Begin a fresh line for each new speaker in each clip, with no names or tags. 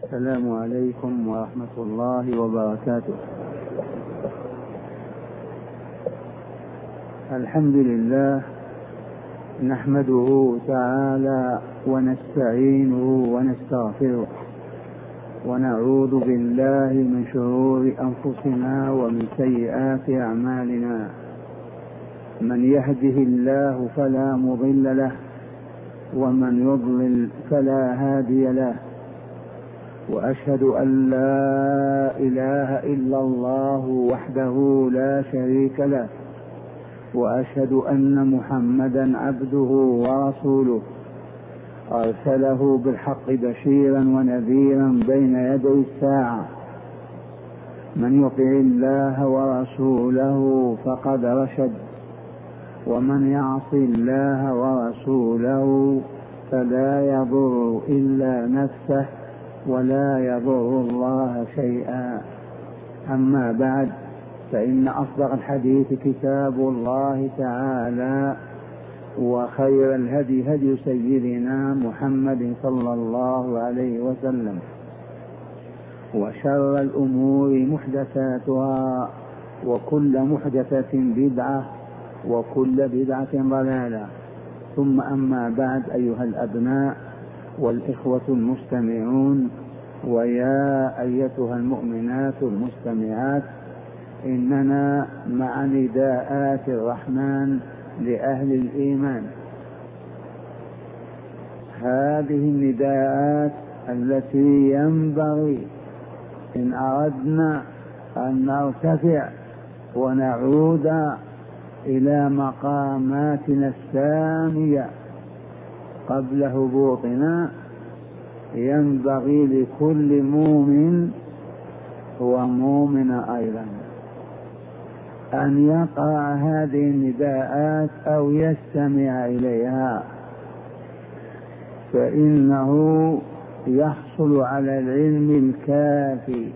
السلام عليكم ورحمة الله وبركاته. الحمد لله نحمده تعالى ونستعينه ونستغفره ونعوذ بالله من شرور أنفسنا ومن سيئات أعمالنا. من يهده الله فلا مضل له ومن يضلل فلا هادي له، وأشهد أن لا إله إلا الله وحده لا شريك له، وأشهد أن محمدا عبده ورسوله أرسله بالحق بشيرا ونذيرا بين يدي الساعة. من يطع الله ورسوله فقد رشد، ومن يعص الله ورسوله فلا يضر إلا نفسه ولا يضر الله شيئا. أما بعد، فإن أصدق الحديث كتاب الله تعالى، وخير الهدي هدي سيدنا محمد صلى الله عليه وسلم، وشر الأمور محدثاتها، وكل محدثة بدعة، وكل بدعة ضلالة. ثم أما بعد، أيها الأبناء والإخوة المستمعون، ويا أيتها المؤمنات المستمعات، إننا مع نداءات الرحمن لأهل الإيمان. هذه النداءات التي ينبغي إن أردنا أن نرتفع ونعود إلى مقاماتنا السامية قبل هبوطنا، ينبغي لكل مؤمن ومؤمنة أيضا أن يقرأ هذه النداءات أو يستمع إليها، فإنه يحصل على العلم الكافي،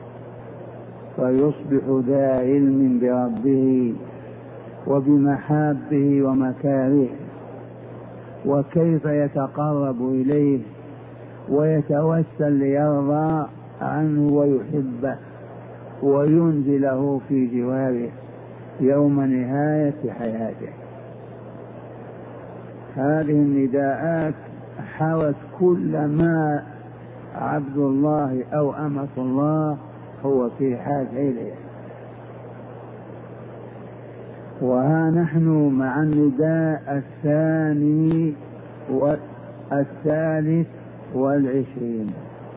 فيصبح ذا علم بربه وبمحابه ومكارهه، وكيف يتقرب إليه ويتوسل ليرضى عنه ويحبه وينزله في جواره يوم نهاية حياته. هذه النداءات حوت كل ما عبد الله أو أمة الله هو في حاجة إليه. وها نحن مع النداء الثاني والثالث والعشرين،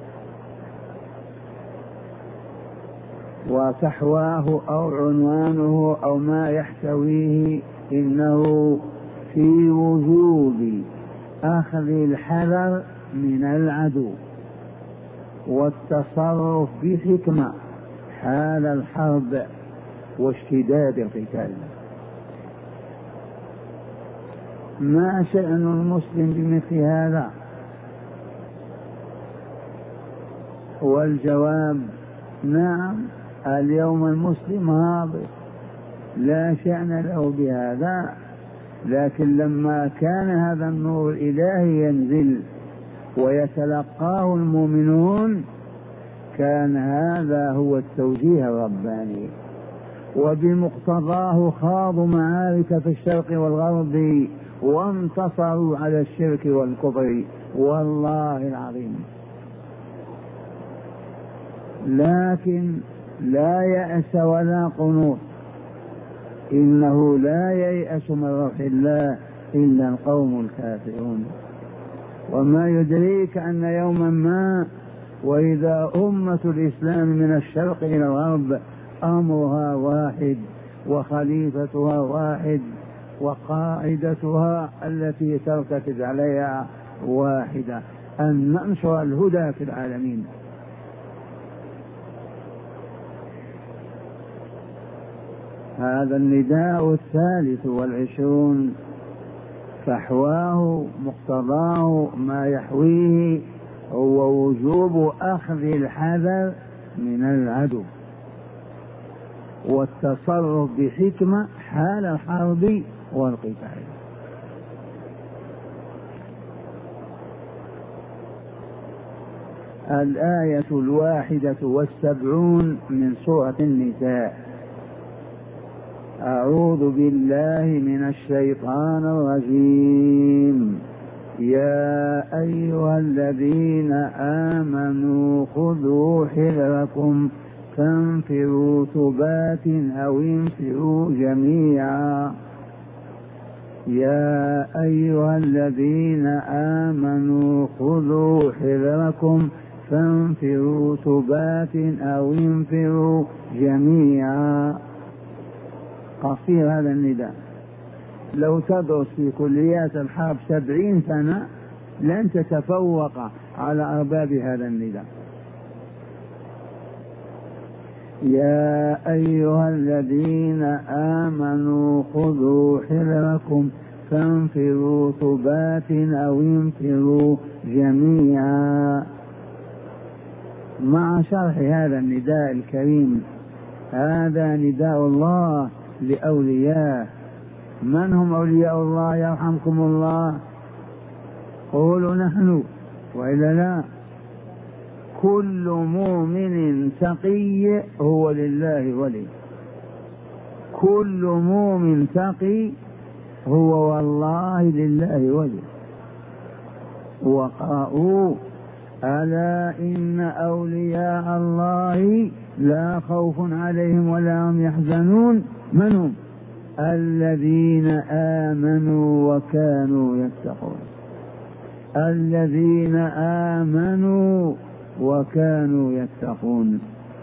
وفحواه أو عنوانه أو ما يحتويه إنه في وجوب أخذ الحذر من العدو والتصرف بحكمة حال الحرب واشتداد القتال. ما شأن المسلم بمثل هذا؟ والجواب نعم، اليوم المسلم هابط لا شأن له بهذا، لكن لما كان هذا النور الإلهي ينزل ويتلقاه المؤمنون، كان هذا هو التوجيه الرباني، وبمقتضاه خاضوا معارك في الشرق والغرب وانتصروا على الشرك والكفر والله العظيم. لكن لا يأس ولا قنوط، إنه لا ييأس من روح الله إلا القوم الكافرون. وما يدريك أن يوما ما وإذا أمة الإسلام من الشرق إلى الغرب أمرها واحد، وخليفتها واحد، وقاعدتها التي ترتكز عليها واحدة، أن ننشر الهدى في العالمين. هذا النداء الثالث والعشرون، فحواه مقتضاه ما يحويه هو وجوب أخذ الحذر من العدو والتصرف بحكمة حال الحرب والقتال. الآية 71 من سورة النساء. أعوذ بالله من الشيطان الرجيم. يا أيها الذين آمنوا خذوا حذركم فانفروا ثبات أو انفروا جميعا. يا أيها الذين آمنوا خذوا حذركم فانفروا ثبات أو انفروا جميعا. قصير هذا النداء، لو تدرس في كليات الحرب 70 سنة لن تتفوق على أرباب هذا النداء. يا أيها الذين آمنوا خذوا حذركم فانفروا ثبات أو انفروا جميعا. مع شرح هذا النداء الكريم، هذا نداء الله لأولياء. من هم أولياء الله يرحمكم الله؟ قولوا نحن، وإلا لا. كل مؤمن تقي هو لله ولي. كل مؤمن تقي هو والله لله ولي. وقرأوا ألا إن أولياء الله لا خوف عليهم ولا هم يحزنون. من هم؟ الذين آمنوا وكانوا يتقون. الذين آمنوا وكانوا يتقون.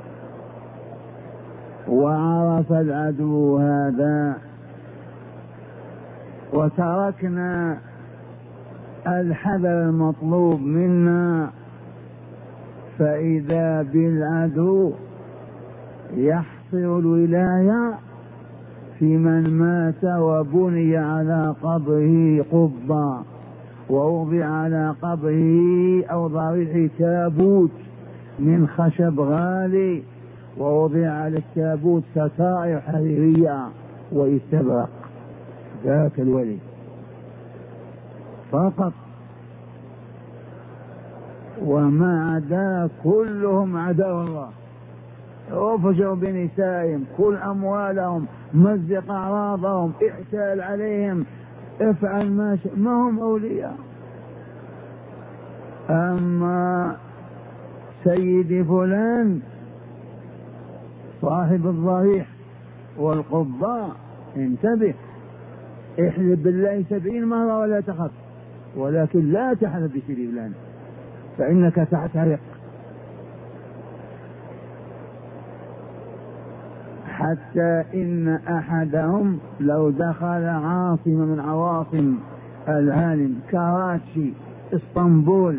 وعرف العدو هذا، وتركنا الحذر المطلوب منا، فإذا بالعدو يحصر الولاية في من مات وبني على قبره قبة، ووضع على قبره أو ضريح تابوت من خشب غالي، ووضع على التابوت ستائر حريرية واستبرق. ذاك الولي فقط، وما عدا كلهم عداء الله. وفجروا بنسائهم، كل أموالهم، مزق أعراضهم، احتال عليهم، افعل ما شئت، ما هم أولياء. أما سيدي فلان صاحب الضريح والقباء، انتبه، احلف بالله 70 مرة ولا تخف، ولكن لا تحلف بسيدي فلان فإنك تعترق. حتى إن أحدهم لو دخل عاصمة من عواصم العالم كراتشي، اسطنبول،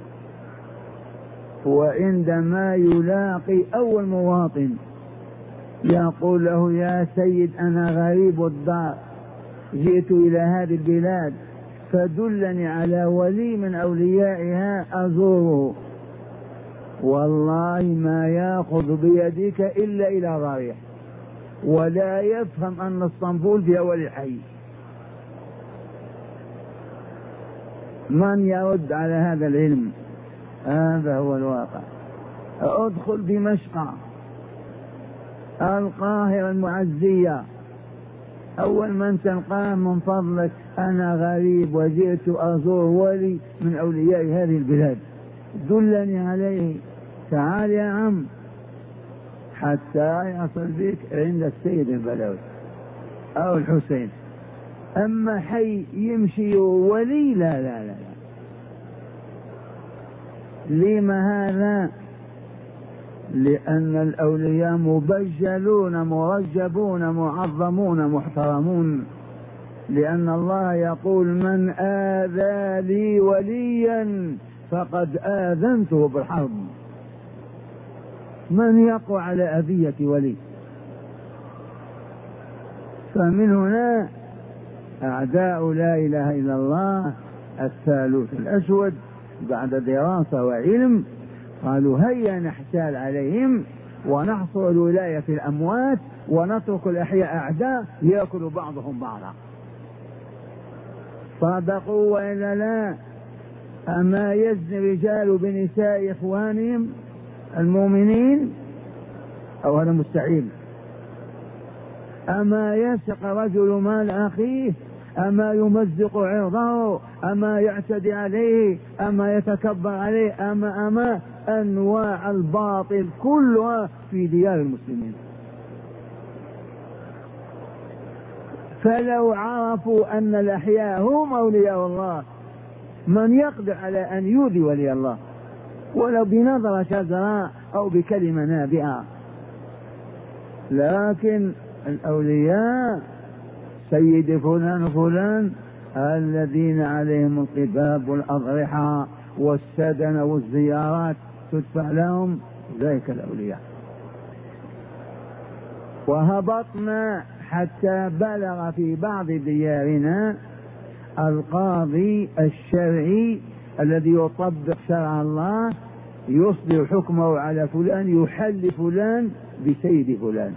وعندما يلاقي أول مواطن يقول له يا سيد أنا غريب الدار، جئت إلى هذه البلاد فدلني على ولي من أوليائها أزوره، والله ما يأخذ بيدك إلا إلى ضريح، ولا يفهم أن اسطنبول فيها ولي حي. من يرد على هذا العلم؟ هذا هو الواقع. ادخل دمشق، القاهرة المعزية، أول من تلقاه من فضلك أنا غريب وجئت أزور ولي من أولياء هذه البلاد، دلني عليه، تعال يا عم، حتى يصل بك عند السيد البلوي أو الحسين. أما حي يمشي ولي لا لا لا. لما هذا؟ لأن الأولياء مبجلون مرجبون معظمون محترمون، لأن الله يقول من آذى لي وليا فقد آذنته بالحرب. من يقع على أذية ولي؟ فمن هنا أعداء لا إله إلا الله الثالوث الأسود بعد دراسة وعلم قالوا هيا نحتال عليهم ونحصر الولاية في الأموات ونترك الأحياء أعداء يأكل بعضهم بعضا. صدقوا وإلا لا؟ أما يزني الرجال بنساء إخوانهم المؤمنين؟ أو هذا مستحيل. أما يسرق رجل مال أخيه؟ أما يمزق عرضه؟ أما يعتدي عليه؟ أما يتكبر عليه؟ أما أنواع الباطل كلها في ديار المسلمين. فلو عرفوا أن الأحياء هم أولياء الله، من يقدر على أن يؤذي ولي الله ولو بنظرة شجرة أو بكلمة نابئة؟ لكن الأولياء سيد فلان وفلان الذين عليهم القباب والأضرحة والسدن والزيارات تدفع لهم، ذلك الأولياء. وهبطنا حتى بلغ في بعض ديارنا القاضي الشرعي الذي يطبق شرع الله يصدر حكمه على فلان، يحل فلان بسيد فلان.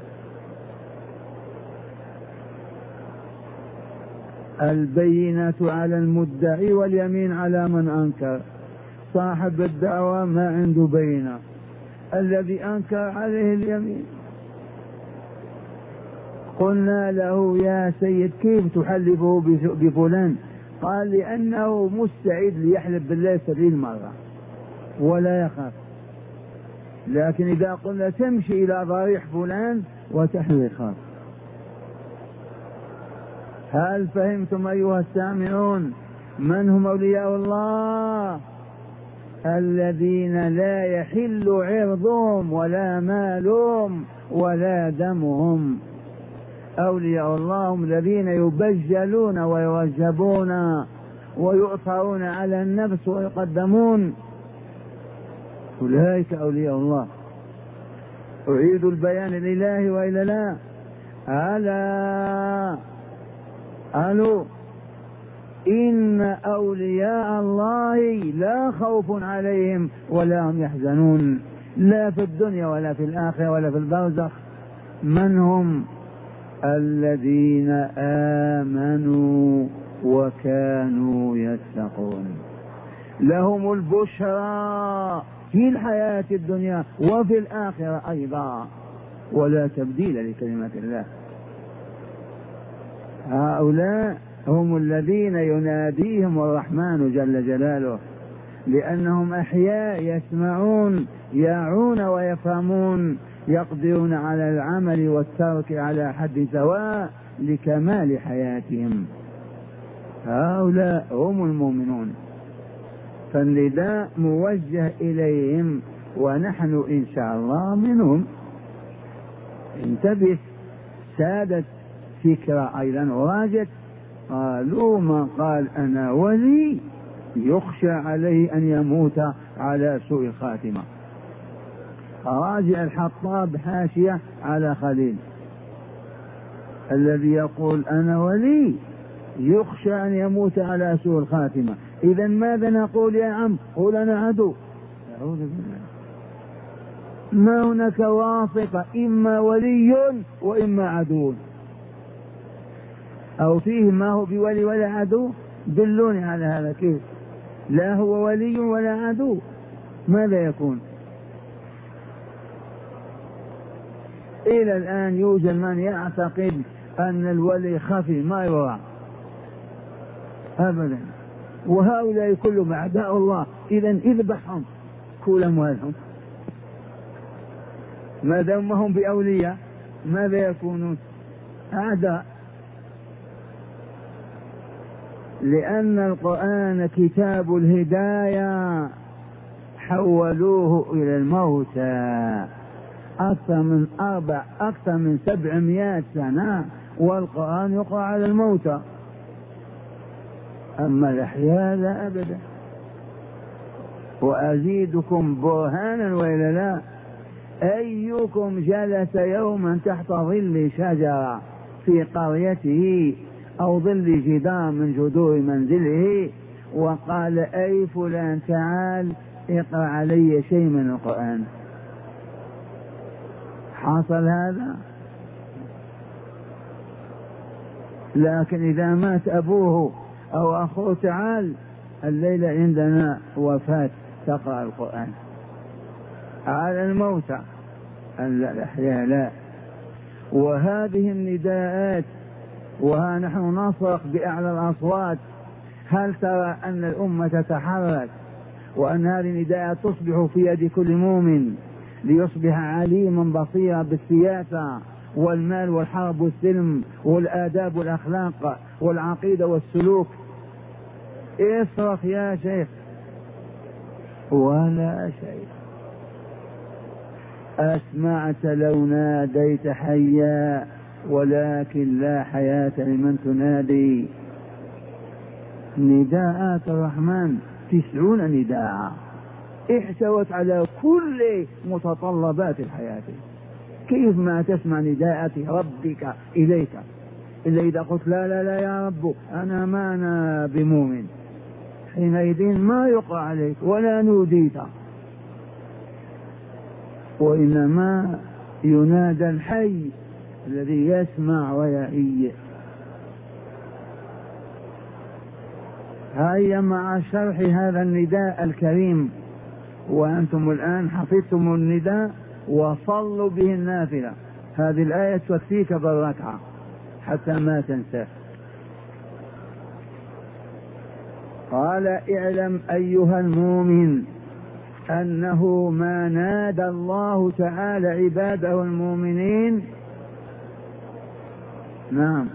البينة على المدعي واليمين على من أنكر. صاحب الدعوة ما عنده بينة، الذي أنكر عليه اليمين. قلنا له يا سيد كيف تحلفه بفلان؟ قال لأنه مستعد ليحلف بالله 70 مرة ولا يخاف. لكن إذا قلنا تمشي إلى ضريح فلان وتحلف يخاف. هل فهمتم أيها السامعون من هم أولياء الله؟ الذين لا يحل عرضهم ولا مالهم ولا دمهم. أولياء الله هم الذين يبجلون ويوجبون ويؤثرون على النفس ويقدمون، أولئك أولياء الله. أعيد البيان لله وإلا لا؟ ألا قالوا إن أولياء الله لا خوف عليهم ولا هم يحزنون، لا في الدنيا ولا في الآخرة ولا في البرزخ. من هم؟ الذين آمنوا وكانوا يتقون، لهم البشرى في الحياة الدنيا وفي الآخرة أيضا، ولا تبديل لكلمات الله. هؤلاء هم الذين يناديهم الرحمن جل جلاله، لأنهم أحياء يسمعون يعون ويفهمون، يقدرون على العمل والترك على حد سواء لكمال حياتهم. هؤلاء هم المؤمنون، فالنداء موجه إليهم ونحن إن شاء الله منهم. انتبه، سادت فكرة أيضا وراجت، قالوا من قال أنا ولي يخشى عليه أن يموت على سوء الخاتمة. راجع الحطاب حاشية على خليل الذي يقول أنا ولي يخشى أن يموت على سوء الخاتمة. إذا ماذا نقول يا عم؟ قول أنا عدو. أعوذ بالله. ما هناك واسطة، إما ولي وإما عدو، أو فيه ما هو بولي ولا عدو؟ دلوني على هذا كيف؟ لا هو ولي ولا عدو، ماذا يكون؟ إلى الآن يوجد من يعتقد أن الولي خفي ما يرى أبدا، وهؤلاء كلهم أعداء الله. إذا اذبحهم كل أموالهم، ما دام هم بأولياء ماذا يكونون؟ أعداء. لأن القرآن كتاب الهداية حولوه إلى الموتى أكثر من 700 سنة، والقرآن يقرأ على الموتى، أما الأحياء لا أبدا. وأزيدكم برهانا وإلا لا؟ أيكم جلس يوما تحت ظل شجرة في قريته أو ظل جدار من جذور منزله وقال أي فلان تعال اقرأ علي شيء من القرآن؟ حصل هذا؟ لكن إذا مات أبوه أو أخوه تعال الليلة عندنا وفاة تقرأ القرآن على الموتى، الأحياء لا. وهذه النداءات وها نحن نصرخ بأعلى الأصوات. هل ترى أن الأمة تتحرك وأن هذه النداءات تصبح في يد كل مؤمن ليصبح عليما بصيرا بالسياسة والمال والحرب والسلم والآداب والأخلاق والعقيدة والسلوك؟ اصرخ يا شيخ. ولا شيء. أسمعت لو ناديت حيا ولكن لا حياة لمن تنادي. نداءات الرحمن 90 نداء احتوت على كل متطلبات الحياة. كيف ما تسمع نداءات ربك إليك إلا إذا قلت لا لا لا يا رب ما أنا بمؤمن، حينئذ ما يقع عليك ولا نوديت، وإنما ينادى الحي الذي يسمع ويعي. هيا مع شرح هذا النداء الكريم، وأنتم الآن حفظتم النداء وصلوا به النافلة. هذه الآية تكفيك بالركعة حتى ما تنسى. قال اعلم أيها المؤمن أنه ما نادى الله تعالى عباده المؤمنين، نعم،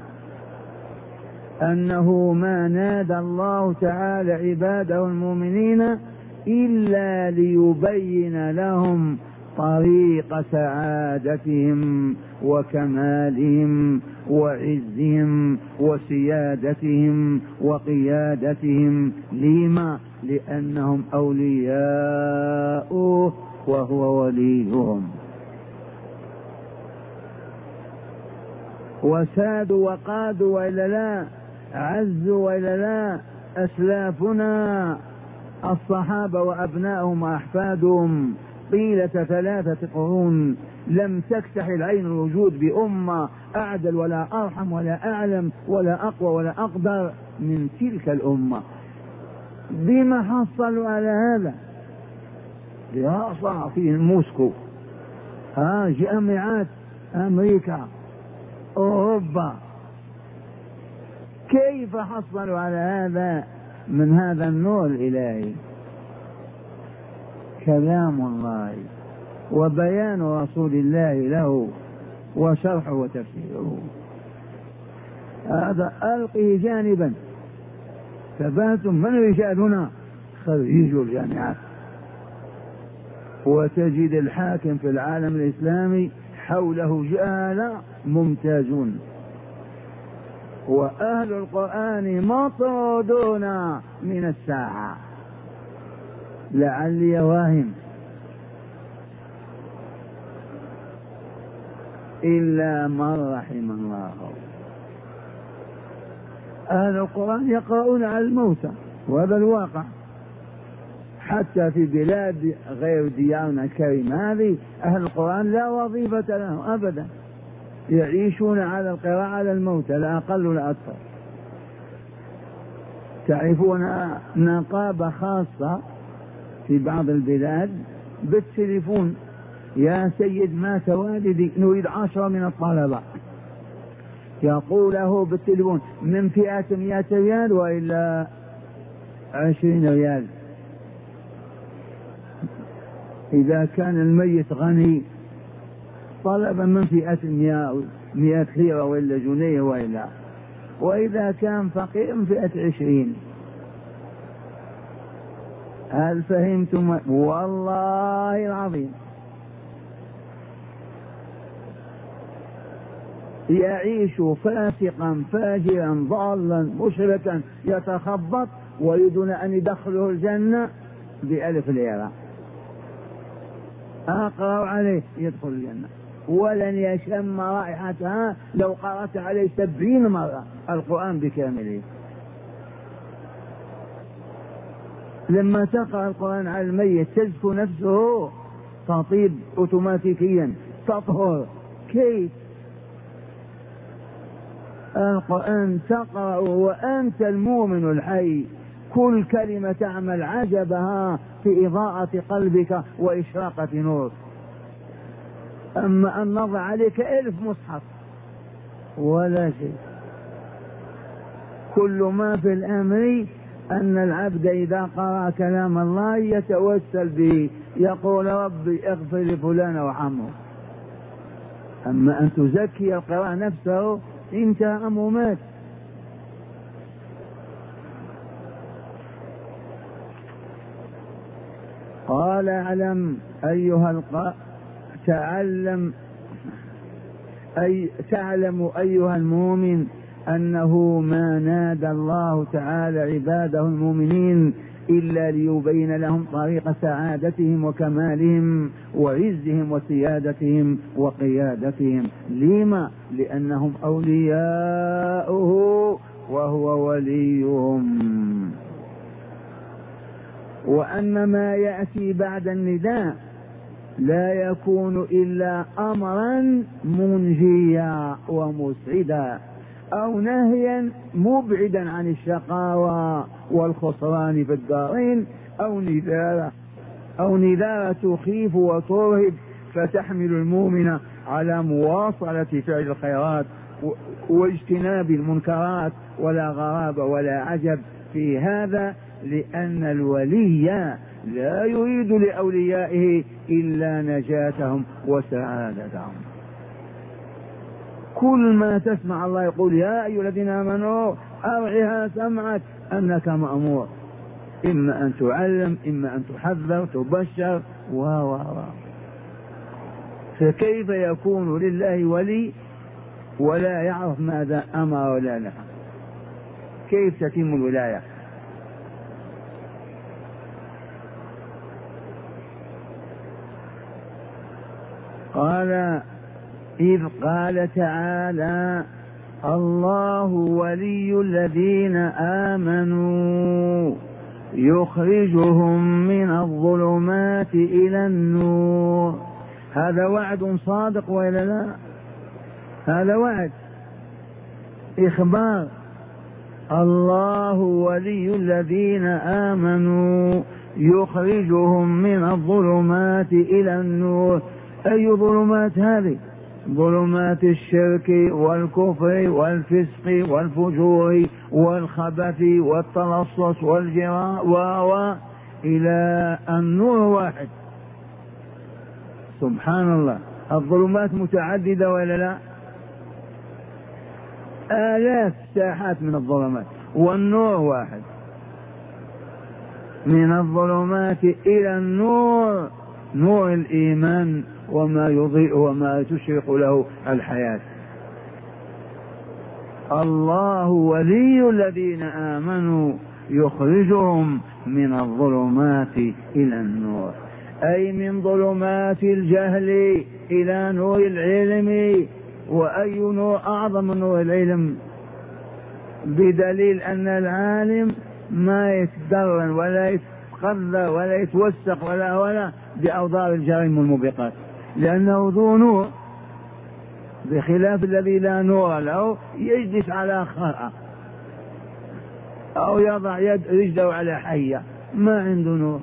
أنه ما نادى الله تعالى عباده المؤمنين إلا ليبين لهم طريق سعادتهم وكمالهم وعزهم وسيادتهم وقيادتهم. لما؟ لأنهم أولياؤه وهو وليهم. وسادوا وقادوا وإلا لا، عزوا وإلا لا. أسلافنا الصحابة وأبنائهم وأحفادهم طيلة 3 قرون لم تكتح العين الوجود بأمة أعدل ولا أرحم ولا أعلم ولا أقوى ولا أقدر من تلك الأمة. بما حصلوا على هذا؟ دراسة في موسكو، جامعات أمريكا، أوروبا. كيف حصلوا على هذا؟ من هذا النور الإلهي، كلام الله وبيان رسول الله له وشرحه وتفسيره. هذا ألقه جانبا. تباتم من رجالنا خريج الجامعات، وتجد الحاكم في العالم الإسلامي حوله جهال ممتازون، وأهل القرآن مطرودون من الساحة. لعلي واهم إلا من رحم الله. أهل القرآن يقرؤون على الموتى، وهذا الواقع. حتى في بلاد غير ديارنا الكريمة هذه أهل القرآن لا وظيفة لهم أبدا، يعيشون على القراءة على الموتى، لا أقل ولا أكثر. تعرفون نقابة خاصة في بعض البلاد بالتليفون: يا سيد مات والدي نريد 10 من الطلبة. يقول له بالتليفون: من فئة 100 ريال وإلا 20 ريال. إذا كان الميت غني طلب من فئة 100 ليرة وإلا جنيه وإلا، وإذا كان فقير من فئة 20. هل فهمتم؟ والله العظيم يعيش فاسقا فاجرا ضالا مشركا يتخبط ويريدون أن يدخله الجنة ب1000 ليرة. أقرأ عليه يدخل الجنة ولن يشم رائحتها لو قرأت عليه 70 مرة القرآن بكامله. لما تقرأ القرآن على الميت تزكو نفسه، تطيب أوتوماتيكيا، تطهر. كيف؟ القرآن تقرأ وأنت المؤمن الحي كل كلمة تعمل عجبها في إضاءة قلبك وإشراقة نور. أما أن نضع عليك 1000 مصحف ولا شيء. كل ما في الأمر أن العبد إذا قرأ كلام الله يتوسل به، يقول ربي اغفر لفلان وارحمه. أما أن تزكي القراء نفسه انتهى أمر مات. قال اعلم أيها تعلم أيها المؤمن أنه ما نادى الله تعالى عباده المؤمنين إلا ليبين لهم طريق سعادتهم وكمالهم وعزهم وسيادتهم وقيادتهم. لما؟ لأنهم أولياؤه وهو وليهم. وأن ما يأتي بعد النداء لا يكون إلا أمرا منجيا ومسعدا، أو نهيا مبعدا عن الشقاوة والخسران في الدارين، أو نذارة تخيف وترهب فتحمل المؤمن على مواصلة فعل الخيرات واجتناب المنكرات. ولا غراب ولا عجب في هذا، لأن الولي لا يريد لأوليائه إلا نجاتهم وسعادتهم. كل ما تسمع الله يقول يا أيها الذين آمنوا أرعها سمعك أنك مأمور، إما أن تعلم إما أن تحذر تبشر فكيف يكون لله ولي ولا يعرف ماذا أمر ولا نهى؟ كيف تتم الولاية؟ قال إذ قال تعالى الله ولي الذين آمنوا يخرجهم من الظلمات إلى النور. هذا وعد صادق وإلا لا؟ هذا وعد إخبار. الله ولي الذين آمنوا يخرجهم من الظلمات إلى النور. أي ظلمات هذه؟ ظلمات الشرك والكفر والفسق والفجور والخبث والتلصص والجراء إلى النور واحد. سبحان الله، الظلمات متعددة ولا لا؟ آلاف ساحات من الظلمات والنور واحد. من الظلمات إلى النور، نور الإيمان وما يضيء وما تشرق له الحياة. الله ولي الذين آمنوا يخرجهم من الظلمات إلى النور، أي من ظلمات الجهل إلى نور العلم. وأي نور أعظم من نور العلم؟ بدليل أن العالم ما يتدرن ولا يتخذر ولا يتوسق ولا بأوضار الجرائم والموبقات، لأنه ذو نور، بخلاف الذي لا نور له يجلس على خرعة أو يضع رجله على حية، ما عنده نور.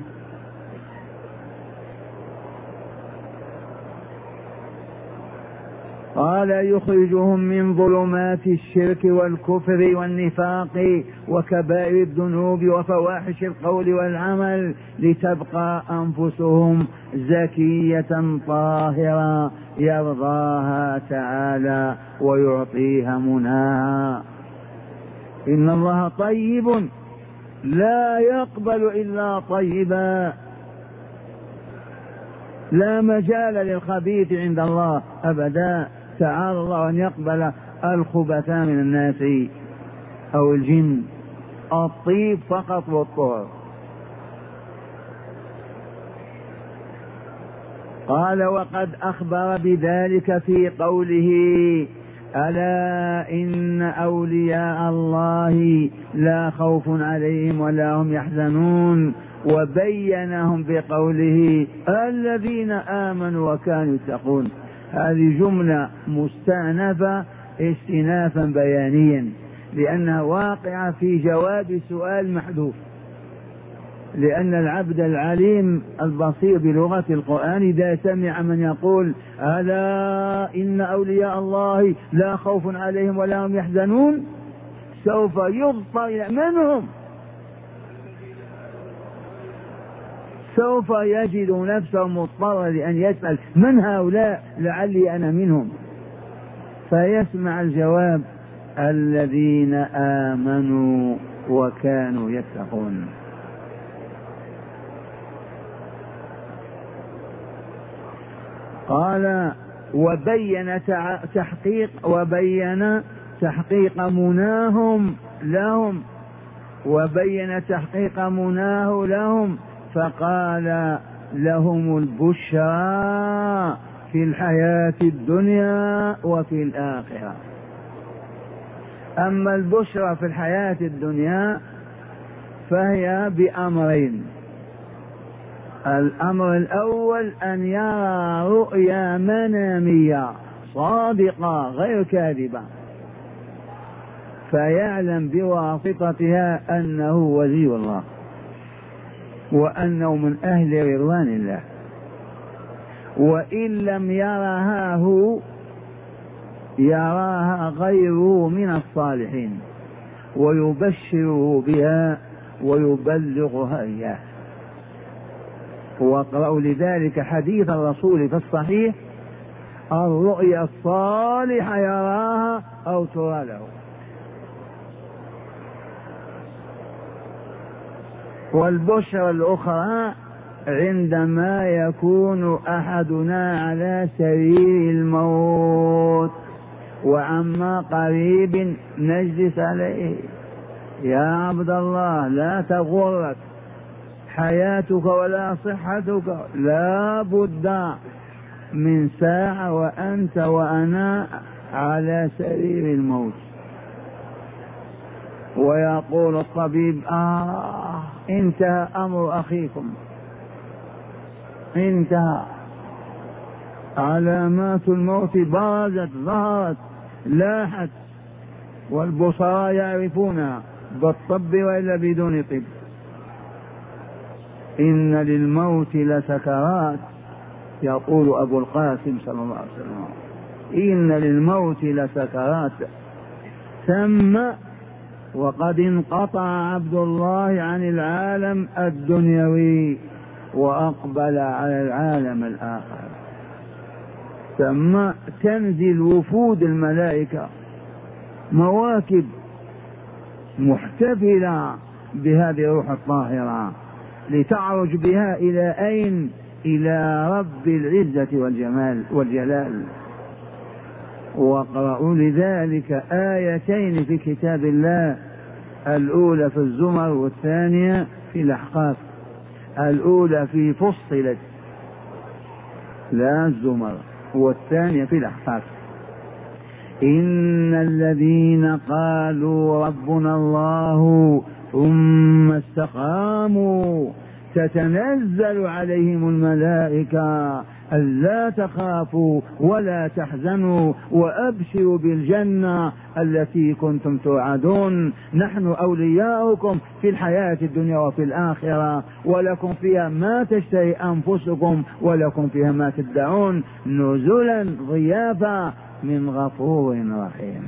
قال يخرجهم من ظلمات الشرك والكفر والنفاق وكبائر الذنوب وفواحش القول والعمل لتبقى أنفسهم زكية طاهرة يرضاها تعالى ويعطيها مناها. إن الله طيب لا يقبل إلا طيبا، لا مجال للخبيث عند الله أبدا. تعالى الله أن يقبل الخبثاء من الناس أو الجن، الطيب فقط والطهر. قال وقد أخبر بذلك في قوله ألا إن أولياء الله لا خوف عليهم ولا هم يحزنون، وبينهم بقوله الذين آمنوا وكانوا يتقون. هذه جملة مستأنفة استئنافا بيانيا، لأنها واقعة في جواب سؤال محذوف. لأن العبد العليم البصير بلغة القرآن إذا سمع من يقول ألا إن أولياء الله لا خوف عليهم ولا هم يحزنون سوف يضطر منهم، سوف يجد نفسه مضطرا لأن يسأل من هؤلاء لعلي أنا منهم، فيسمع الجواب الذين آمنوا وكانوا يتقون. قال وبين تحقيق مناهم لهم، وبين تحقيق مناه لهم، فقال لهم البشرى في الحياة الدنيا وفي الآخرة. أما البشرى في الحياة الدنيا فهي بأمرين: الأمر الأول أن يرى رؤيا منامية صادقة غير كاذبة فيعلم بواسطتها أنه ولي الله وأنه من أهل رضوان الله، وإن لم يرها هو يراها غيره من الصالحين ويبشره بها ويبلغها إياه. واقرأوا لذلك حديث الرسول في الصحيح: الرؤيا الصالحة يراها أو ترى له. والبشرى الأخرى عندما يكون أحدنا على سرير الموت وعما قريب نجلس عليه: يا عبد الله لا تغرك حياتك ولا صحتك، لا بد من ساعة وأنت وأنا على سرير الموت. ويقول الطبيب: انتهى أمر أخيكم، انتهى، علامات الموت برزت ظهرت لاحت، والبصراء يعرفونها بالطب وإلا بدون طب. إن للموت لسكرات، يقول أبو القاسم صلى الله عليه وسلم: إن للموت لسكرات. ثم وقد انقطع عبد الله عن العالم الدنيوي وأقبل على العالم الآخر، ثم تنزل وفود الملائكة مواكب محتفلة بهذه الروح الطاهرة لتعرج بها إلى أين؟ إلى رب العزة والجمال والجلال. واقرأوا لذلك آيتين في كتاب الله، الأولى في الزمر والثانية في الأحقاف. الأولى في فصلت لا الزمر، والثانية في الأحقاف: إن الذين قالوا ربنا الله ثم استقاموا تتنزل عليهم الملائكة ألا تخافوا ولا تحزنوا وأبشروا بالجنة التي كنتم توعدون، نحن أولياؤكم في الحياة الدنيا وفي الآخرة، ولكم فيها ما تشتهي أنفسكم ولكم فيها ما تدعون، نزلا ضيافة من غفور رحيم.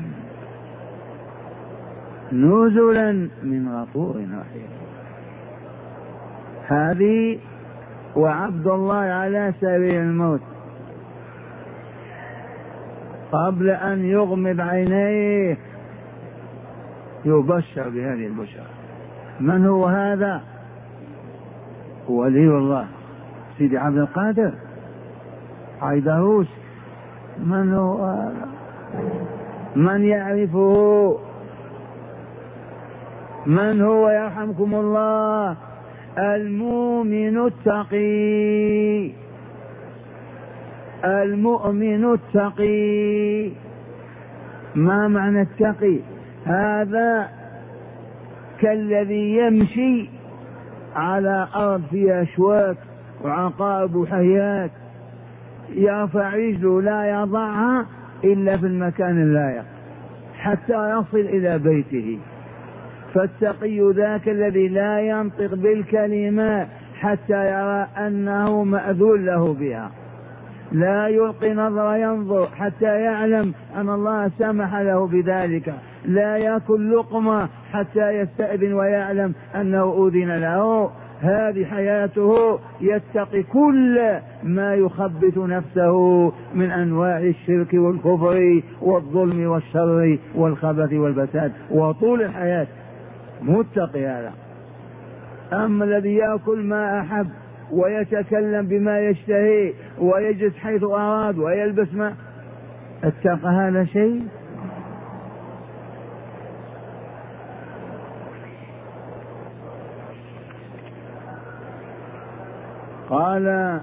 نزلا من غفور رحيم. هذه وعبد الله على سرير الموت قبل أن يغمض عينيه يبشر بهذه البشرى. من هو هذا؟ ولي الله سيدي عبد القادر عيدروس. من هو هذا؟ من يعرفه؟ من هو يرحمكم الله؟ المؤمن التقي. المؤمن التقي. ما معنى التقي؟ هذا كالذي يمشي على أرض فيها أشواك وعقارب وحيات، يرفع رجله لا يضعها إلا في المكان اللائق حتى يصل إلى بيته، فالتقي ذاك الذي لا ينطق بالكلمات حتى يرى أنه مأذون له بها، لا يلقي نظر ينظر حتى يعلم أن الله سمح له بذلك، لا يأكل لقمة حتى يستأذن ويعلم أنه أذن له. هذه حياته، يتقي كل ما يخبث نفسه من أنواع الشرك والكفر والظلم والشر والخبث والفساد، وطول الحياة متقي هذا. أما الذي يأكل ما أحب ويتكلم بما يشتهي ويجلس حيث أراد ويلبس ما اتقى هذا شيء؟ قال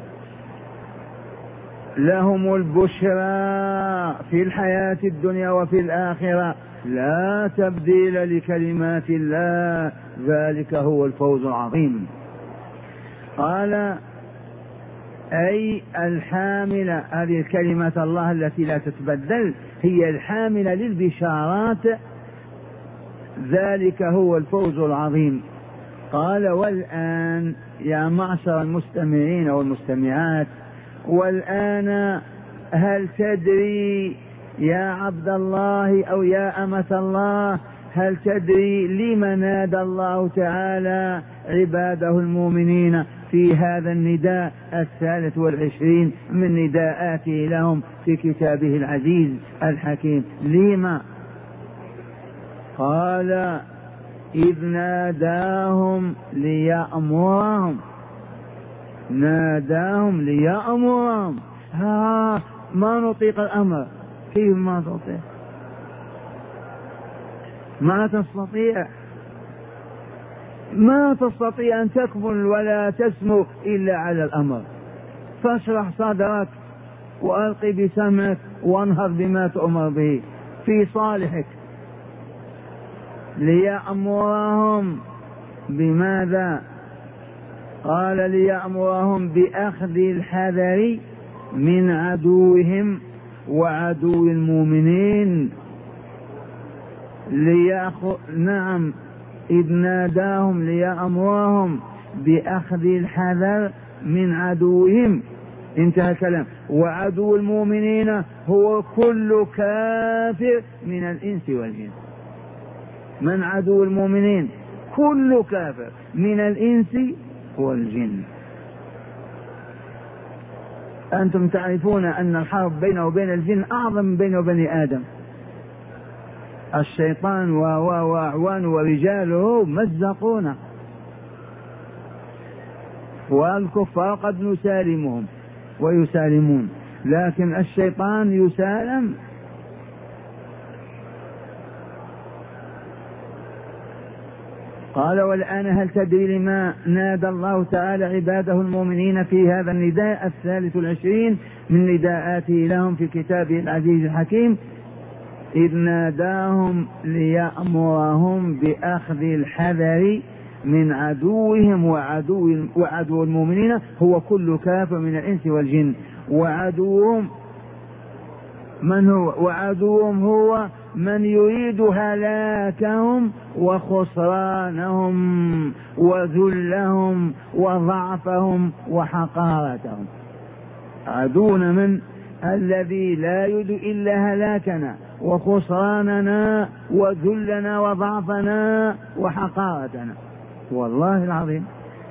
لهم البشرى في الحياة الدنيا وفي الآخرة لا تبديل لكلمات الله ذلك هو الفوز العظيم. قال أي الحاملة، هذه كلمة الله التي لا تتبدل هي الحاملة للبشارات، ذلك هو الفوز العظيم. قال والآن يا معشر المستمعين والمستمعات، والآن هل تدري يا عبد الله أو يا أمة الله، هل تدري لما نادى الله تعالى عباده المؤمنين في هذا النداء 23 من نداءاته لهم في كتابه العزيز الحكيم؟ لما؟ قال إذ ناداهم ليأمرهم، ناداهم ليأمرهم. ما نطيق الأمر، كيف ما تطيق؟ ما تستطيع، ما تستطيع أن تكمل ولا تسمو إلا على الأمر. فاشرح صدرك وألقي بسمعك وانهض بما تؤمر به في صالحك. ليأمرهم بماذا؟ قال ليأمرهم بأخذ الحذر من عدوهم وعدو المؤمنين. نعم، إذ ناداهم ليأمرهم بأخذ الحذر من عدوهم، انتهى الكلام. وعدو المؤمنين هو كل كافر من الإنس والجن. من عدو المؤمنين؟ كل كافر من الإنس والجن. أنتم تعرفون أن الحرب بينه وبين الجن أعظم من بينه وبين آدم. الشيطان وأعوانه ورجاله مزقون، والكفار قد نسالمهم ويسالمون، لكن الشيطان يسالم. قال والآن هل تدري لما نادى الله تعالى عباده المؤمنين في هذا النداء 23 من نداءاته لهم في كتابه العزيز الحكيم؟ إذ ناداهم ليأمرهم بأخذ الحذر من عدوهم وعدو المؤمنين هو كل كافر من الإنس والجن. وعدوهم من هو؟ وعدوهم هو من يريد هلاكهم وخسرانهم وذلهم وضعفهم وحقارتهم. عدونا من الذي لا يريد إلا هلاكنا وخسراننا وذلنا وضعفنا وحقارتنا، والله العظيم.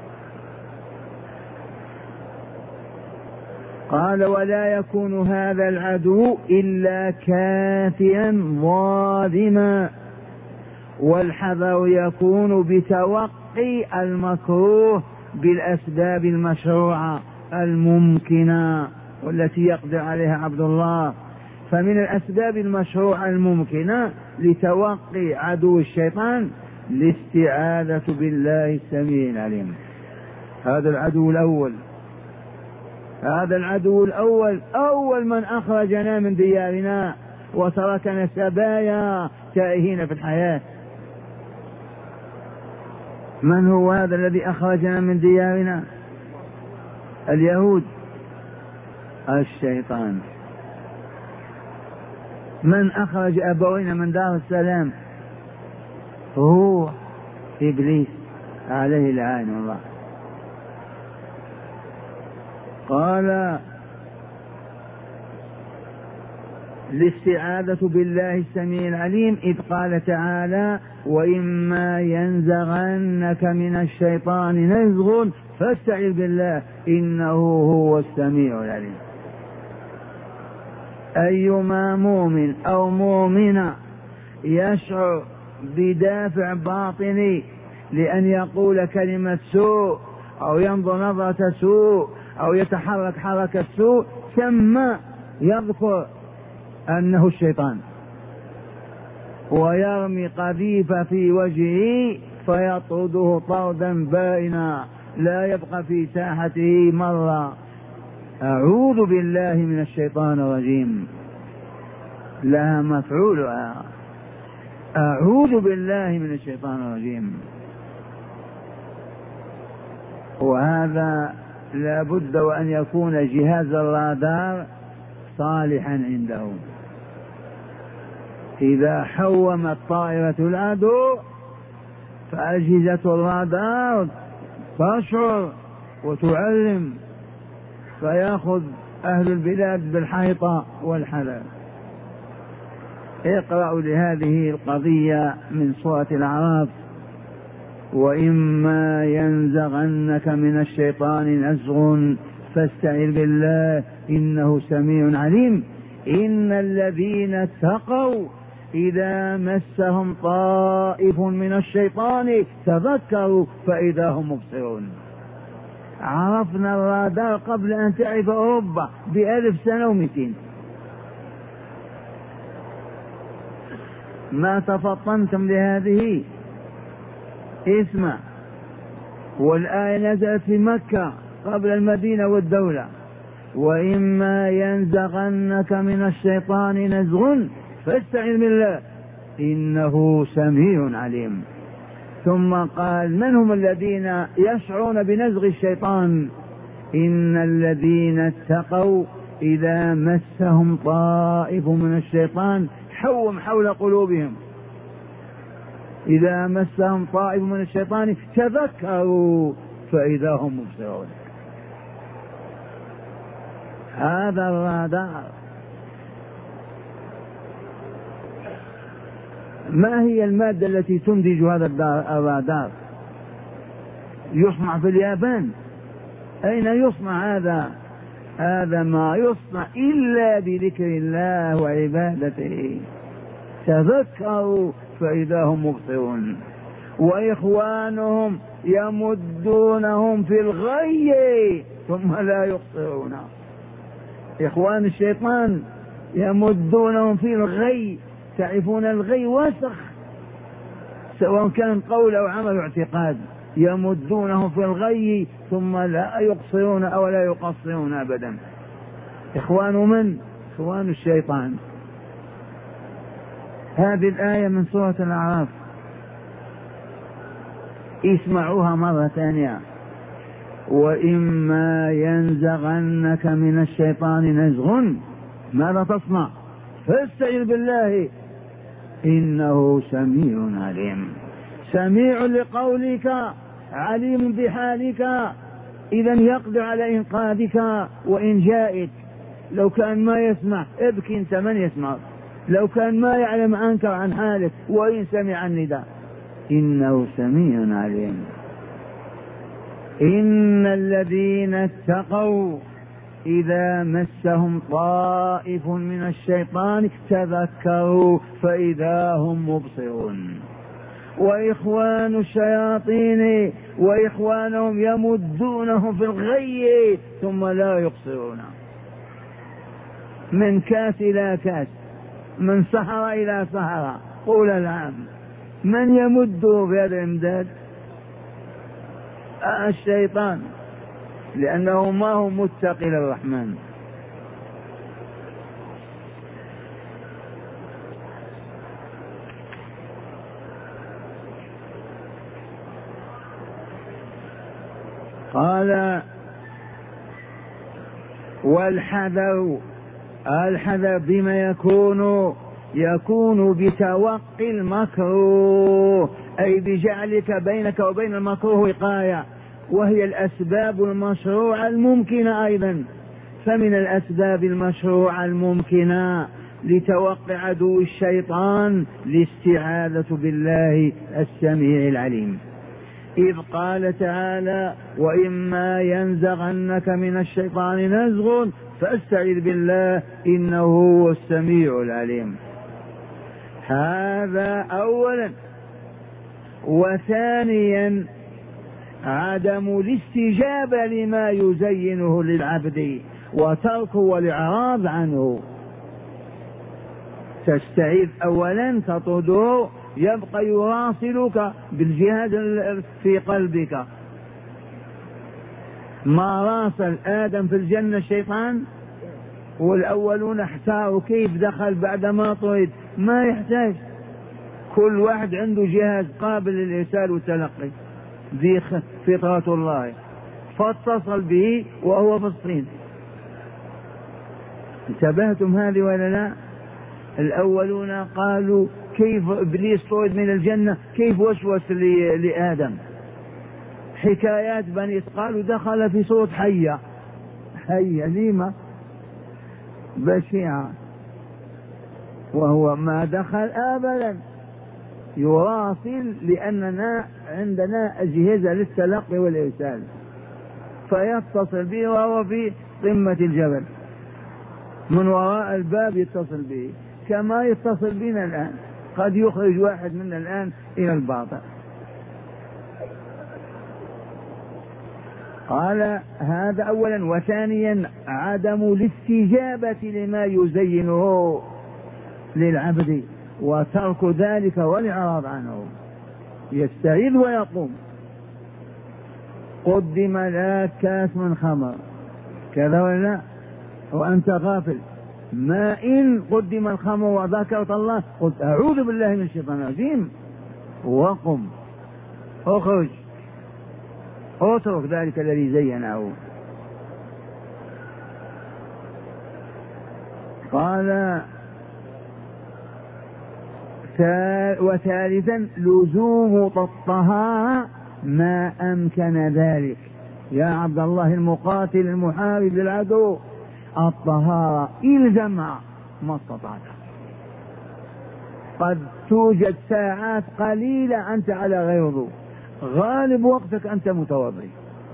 قال ولا يكون هذا العدو إلا كافيا ظالما، والحذر يكون بتوقي المكروه بالأسباب المشروعة الممكنة والتي يقدر عليها عبد الله. فمن الأسباب المشروعة الممكنة لتوقي عدو الشيطان الاستعاذة بالله السميع العليم. هذا العدو الأول، هذا العدو الأول، أول من أخرجنا من ديارنا وتركنا سبايا تائهين في الحياة. من هو هذا الذي أخرجنا من ديارنا؟ اليهود، الشيطان. من أخرج أبوينا من دار السلام؟ هو إبليس عليه لعين الله. قال الاستعاذة بالله السميع العليم إذ قال تعالى وإما ينزغنك من الشيطان نزغ فاستعذ بالله إنه هو السميع العليم. أيما مؤمن أو مؤمنة يشعر بدافع باطني لأن يقول كلمة سوء أو ينظر نظرة سوء أو يتحرك حركة سوء ثم يذكر أنه الشيطان ويرمي قذيفة في وجهه فيطرده طردا بائنا لا يبقى في ساحته مرة. أعوذ بالله من الشيطان الرجيم، لها مفعولها، أعوذ بالله من الشيطان الرجيم. وهذا لا بد وأن يكون جهاز الرادار صالحا عنده. إذا حومت طائرة العدو فأجهزة الرادار تشعر وتعلم، فيأخذ أهل البلاد بالحيطة والحذر. اقرأوا لهذه القضية من سورة الأعراف وإما ينزغنك من الشيطان نزغ فاستعذ بالله إنه سميع عليم. إن الذين اتقوا إذا مسهم طائف من الشيطان تذكروا فإذا هم مبصرون. عرفنا الرادار قبل أن تعرف أوروبا ب1000 سنة و200. ما تفطنتم لهذه. اسمع، والآية نزلت في مكة قبل المدينة والدولة. وإما ينزغنك من الشيطان نزغ فاستعذ بالله إنه سميع عليم. ثم قال من هم الذين يشعرون بنزغ الشيطان؟ إن الذين اتقوا إذا مسهم طائف من الشيطان حوم حول قلوبهم، إذا مسهم طائف من الشيطان تذكروا فإذا هم مبصرون. هذا الرادار. ما هي المادة التي تنتج هذا الرادار؟ يصنع في اليابان. أين يصنع هذا؟ هذا ما يصنع إلا بذكر الله وعبادته. تذكروا فإذا هم مبصرون. وإخوانهم يمدونهم في الغي ثم لا يقصرون. إخوان الشيطان يمدونهم في الغي. تعرفون الغي وسخ سواء كان قول أو عمل أو اعتقاد. يمدونهم في الغي ثم لا يقصرون أو لا يقصرون أبدا. إخوان من؟ إخوان الشيطان. هذه الآية من سورة الأعراف، اسمعوها مرة ثانية. وإما ينزغنك من الشيطان نزغ ماذا تصنع؟ فاستعذ بالله إنه سميع عليم. سميع لقولك، عليم بحالك، إذا يقدر على إنقاذك وإنجائك. لو كان ما يسمع ابكي أنت، من يسمع؟ لو كان ما يعلم أنكر عن حالك، وإن سمع النداء إنه سميع عليم. إن الذين اتقوا إذا مسهم طائف من الشيطان تذكروا فإذا هم مبصرون. وإخوان الشياطين وإخوانهم يمدونهم في الغي ثم لا يقصرون. من كاس إلى كاس، من سهرة إلى سهرة. قول العام من يمده بهذا الإمداد؟ الشيطان، لأنه ما هو متقي للرحمن. قال والحذر، الحذر بما يكون يكون بتوقي المكروه، أي بجعلك بينك وبين المكروه وقاية، وهي الأسباب المشروعة الممكنة أيضا. فمن الأسباب المشروعة الممكنة لتوقع عدو الشيطان الاستعاذة بالله السميع العليم، إذ قال تعالى: وإما ينزغنك من الشيطان نزغ فاستعذ بالله إنه هو السميع العليم. هذا أولا. وثانيا عدم الاستجابة لما يزينه للعبد وتركه والإعراض عنه. تستعيذ أولا تطرده، يبقى يواصلك بالجهاد في قلبك. ما راسل آدم في الجنة الشيطان، والأولون احتاروا كيف دخل بعدما طرد. ما يحتاج، كل واحد عنده جهاز قابل للإرسال والتلقي، ذي فطرة الله، فاتصل به وهو في الصين. انتبهتم هذه ولا لا؟ الأولون قالوا كيف إبليس طرد من الجنة، كيف وسوس لآدم. حكايات بني قالوا دخل في صوت حية ليمة بشعة، وهو ما دخل أبدا، يواصل، لأننا عندنا أجهزة للتلقي والإرسال، فيتصل به وهو في قمة الجبل، من وراء الباب يتصل به، كما يتصل بنا الآن. قد يخرج واحد منا الآن إلى الباطل. قال هذا أولا. وثانيا عدم الاستجابة لما يزينه للعبد وترك ذلك والإعراض عنه. يستعيذ ويقوم. قدم لك كاس من خمر كذا ولا وأنت غافل، ما إن قدم الخمر وذكرت الله قلت أعوذ بالله من الشيطان الرجيم وقم، اخرج، اترك ذلك الذي زينه. قال وثالثا لزوم الطهارة ما أمكن ذلك. يا عبد الله المقاتل المحارب للعدو، الطهارة إلزمها ما استطعت. قد توجد ساعات قليلة أنت على غير وضوء، غالب وقتك أنت متوضئ،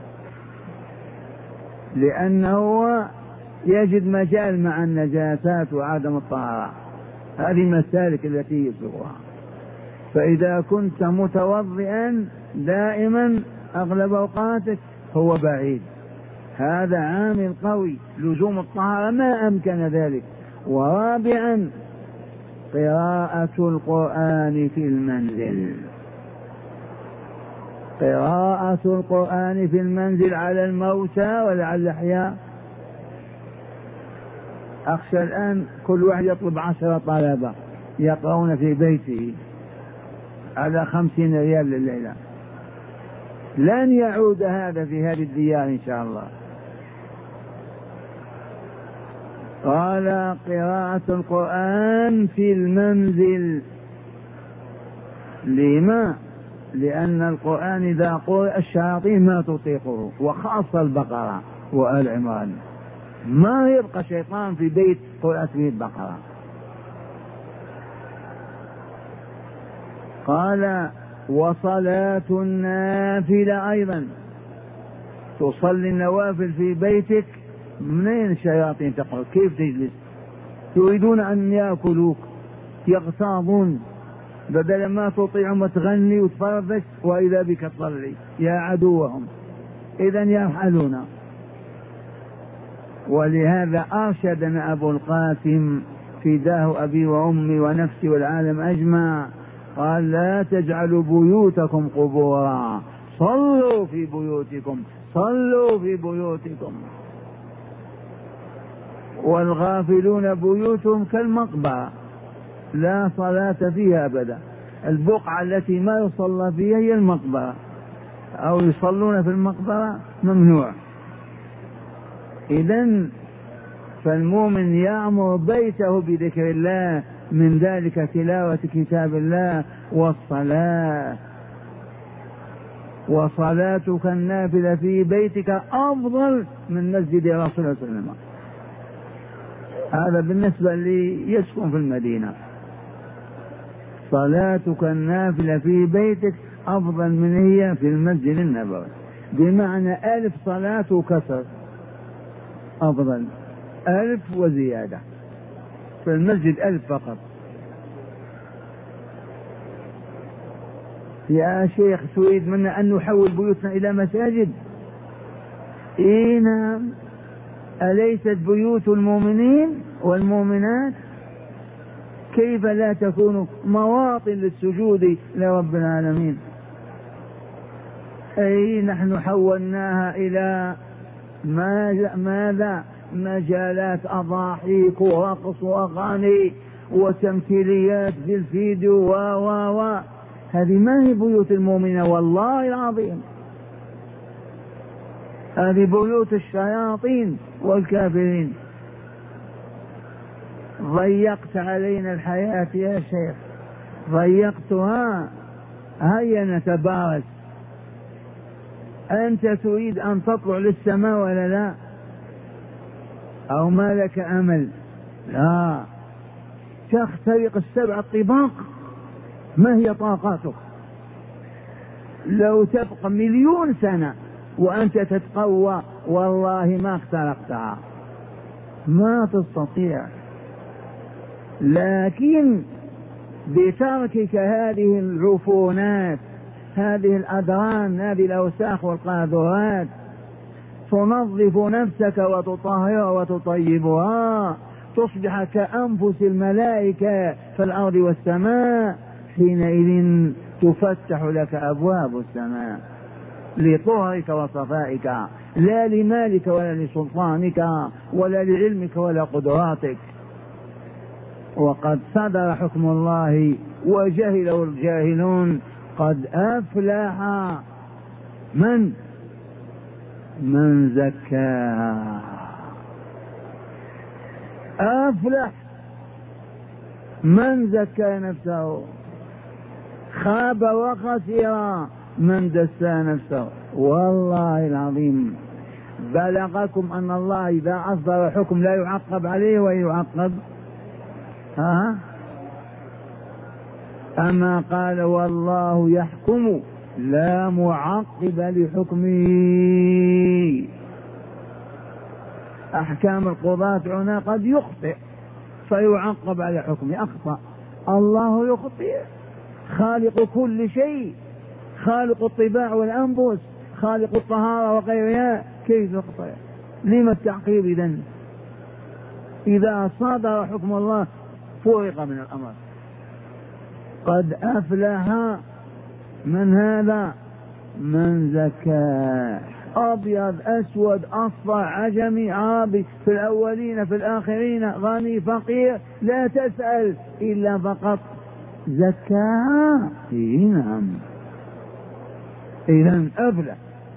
لأنه يجد مجال مع النجاسات وعدم الطهارة. هذه المسالك التي يسوقها. فإذا كنت متوضئا دائما أغلب أوقاتك هو بعيد. هذا عامل قوي، لزوم الطهارة ما أمكن ذلك. ورابعا قراءة القرآن في المنزل. قراءة القرآن في المنزل على الموتى ولا على الأحياء. أخشى الآن كل واحد يطلب 10 طلبة يقرؤون في بيته على 50 ريال لليلة. لن يعود هذا في هذه الديار إن شاء الله. قال قراءة القرآن في المنزل. لما؟ لأن القرآن إذا قرأ الشياطين ما تطيقه، وخاصة البقرة وآل عمران، ما يبقى شيطان في بيت قرأت فيه البقرة. قال وصلاة النافلة أيضا، تصلي النوافل في بيتك، منين الشياطين تقعد؟ كيف تجلس؟ يريدون أن يأكلوك، يغتاظون، بدل ما تطيعهم تغني وتفرفش وإذا بك تصلي يا عدوهم، إذن يرحلون. ولهذا أرشدنا أبو القاسم فداه أبي وأمي ونفسي والعالم أجمع، قال لا تجعلوا بيوتكم قبورا، صلوا في بيوتكم، صلوا في بيوتكم. والغافلون بيوتهم كالمقبرة لا صلاة فيها أبدا. البقعة التي ما يصلى فيها هي المقبرة، أو يصلون في المقبرة ممنوع. إذن فالمؤمن يعمر بيته بذكر الله من ذلك تلاوة كتاب الله والصلاة. وصلاتك النافلة في بيتك أفضل من مسجد رسول الله صلى الله عليه وسلم. هذا بالنسبة لي يسكن في المدينة. صلاتك النافلة في بيتك أفضل من هي في المسجد النبوي، بمعنى 1000 صلاة وكسر أفضل، 1000 وزيادة. في المسجد 1000 فقط. يا شيخ تريد منا أن نحول بيوتنا إلى مساجد؟ إيه نعم. أليست بيوت المؤمنين والمؤمنات كيف لا تكون مواطن للسجود لرب العالمين؟ أي نحن حولناها إلى ماذا؟ مجالات أضاحيك ورقص وأغاني وتمثيليات في الفيديو هذه ما هي بيوت المؤمنين والله العظيم، هذه بيوت الشياطين والكافرين. ضيقت علينا الحياة يا شيخ، ضيقتها. هيا نتبارك. أنت تريد أن تطلع للسماء ولا لا؟ أو ما لك أمل؟ لا، تخترق 7 طباق. ما هي طاقاتك؟ لو تبقى 1,000,000 سنة وأنت تتقوى والله ما اخترقتها، ما تستطيع. لكن بتركك هذه العفونات، هذه الأدران، هذه الأوساخ والقاذورات، تنظف نفسك وتطهرها وتطيبها، تصبح كأنفس الملائكة في الأرض والسماء. حينئذ تفتح لك أبواب السماء لطهرك وصفائك، لا لمالك ولا لسلطانك ولا لعلمك ولا قدراتك. وقد صدر حكم الله وجهله الجاهلون. قد أفلح من زكاها. أفلح من زكى نفسه، خاب وخسر من دسى نفسه. والله العظيم بلغكم أن الله إذا أصدر حكم لا يعقب عليه ويعقب. أما قال والله يحكم لا معقب لحكمه. أحكام القضاة هنا قد يخطئ فيعقب على حكمه. أخطأ، الله يخطئ. خالق كل شيء، خالق الطباع والأنفس، خالق الطهارة وغيرها، كيف يخطئ؟ لما التعقيب إذن؟ إذا صدر حكم الله فرق من الأمر. قد أفلح من هذا؟ من زكاه. أبيض أسود أصفر عجمي عربي، في الأولين في الآخرين، غني فقير، لا تسأل إلا فقط زكاها. نعم. إذن أفلح.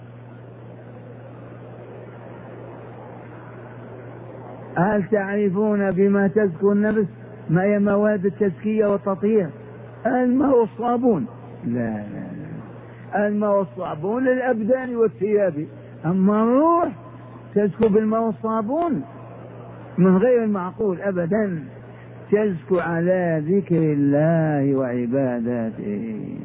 هل تعرفون بما تزكو النفس؟ ما هي مواد التزكية والتطهير؟ الماء والصابون. لا، الماء والصابون للأبدان والثياب، أما الروح تزكو بالماء والصابون من غير المعقول أبدا. تزكو على ذكر الله وعباداته.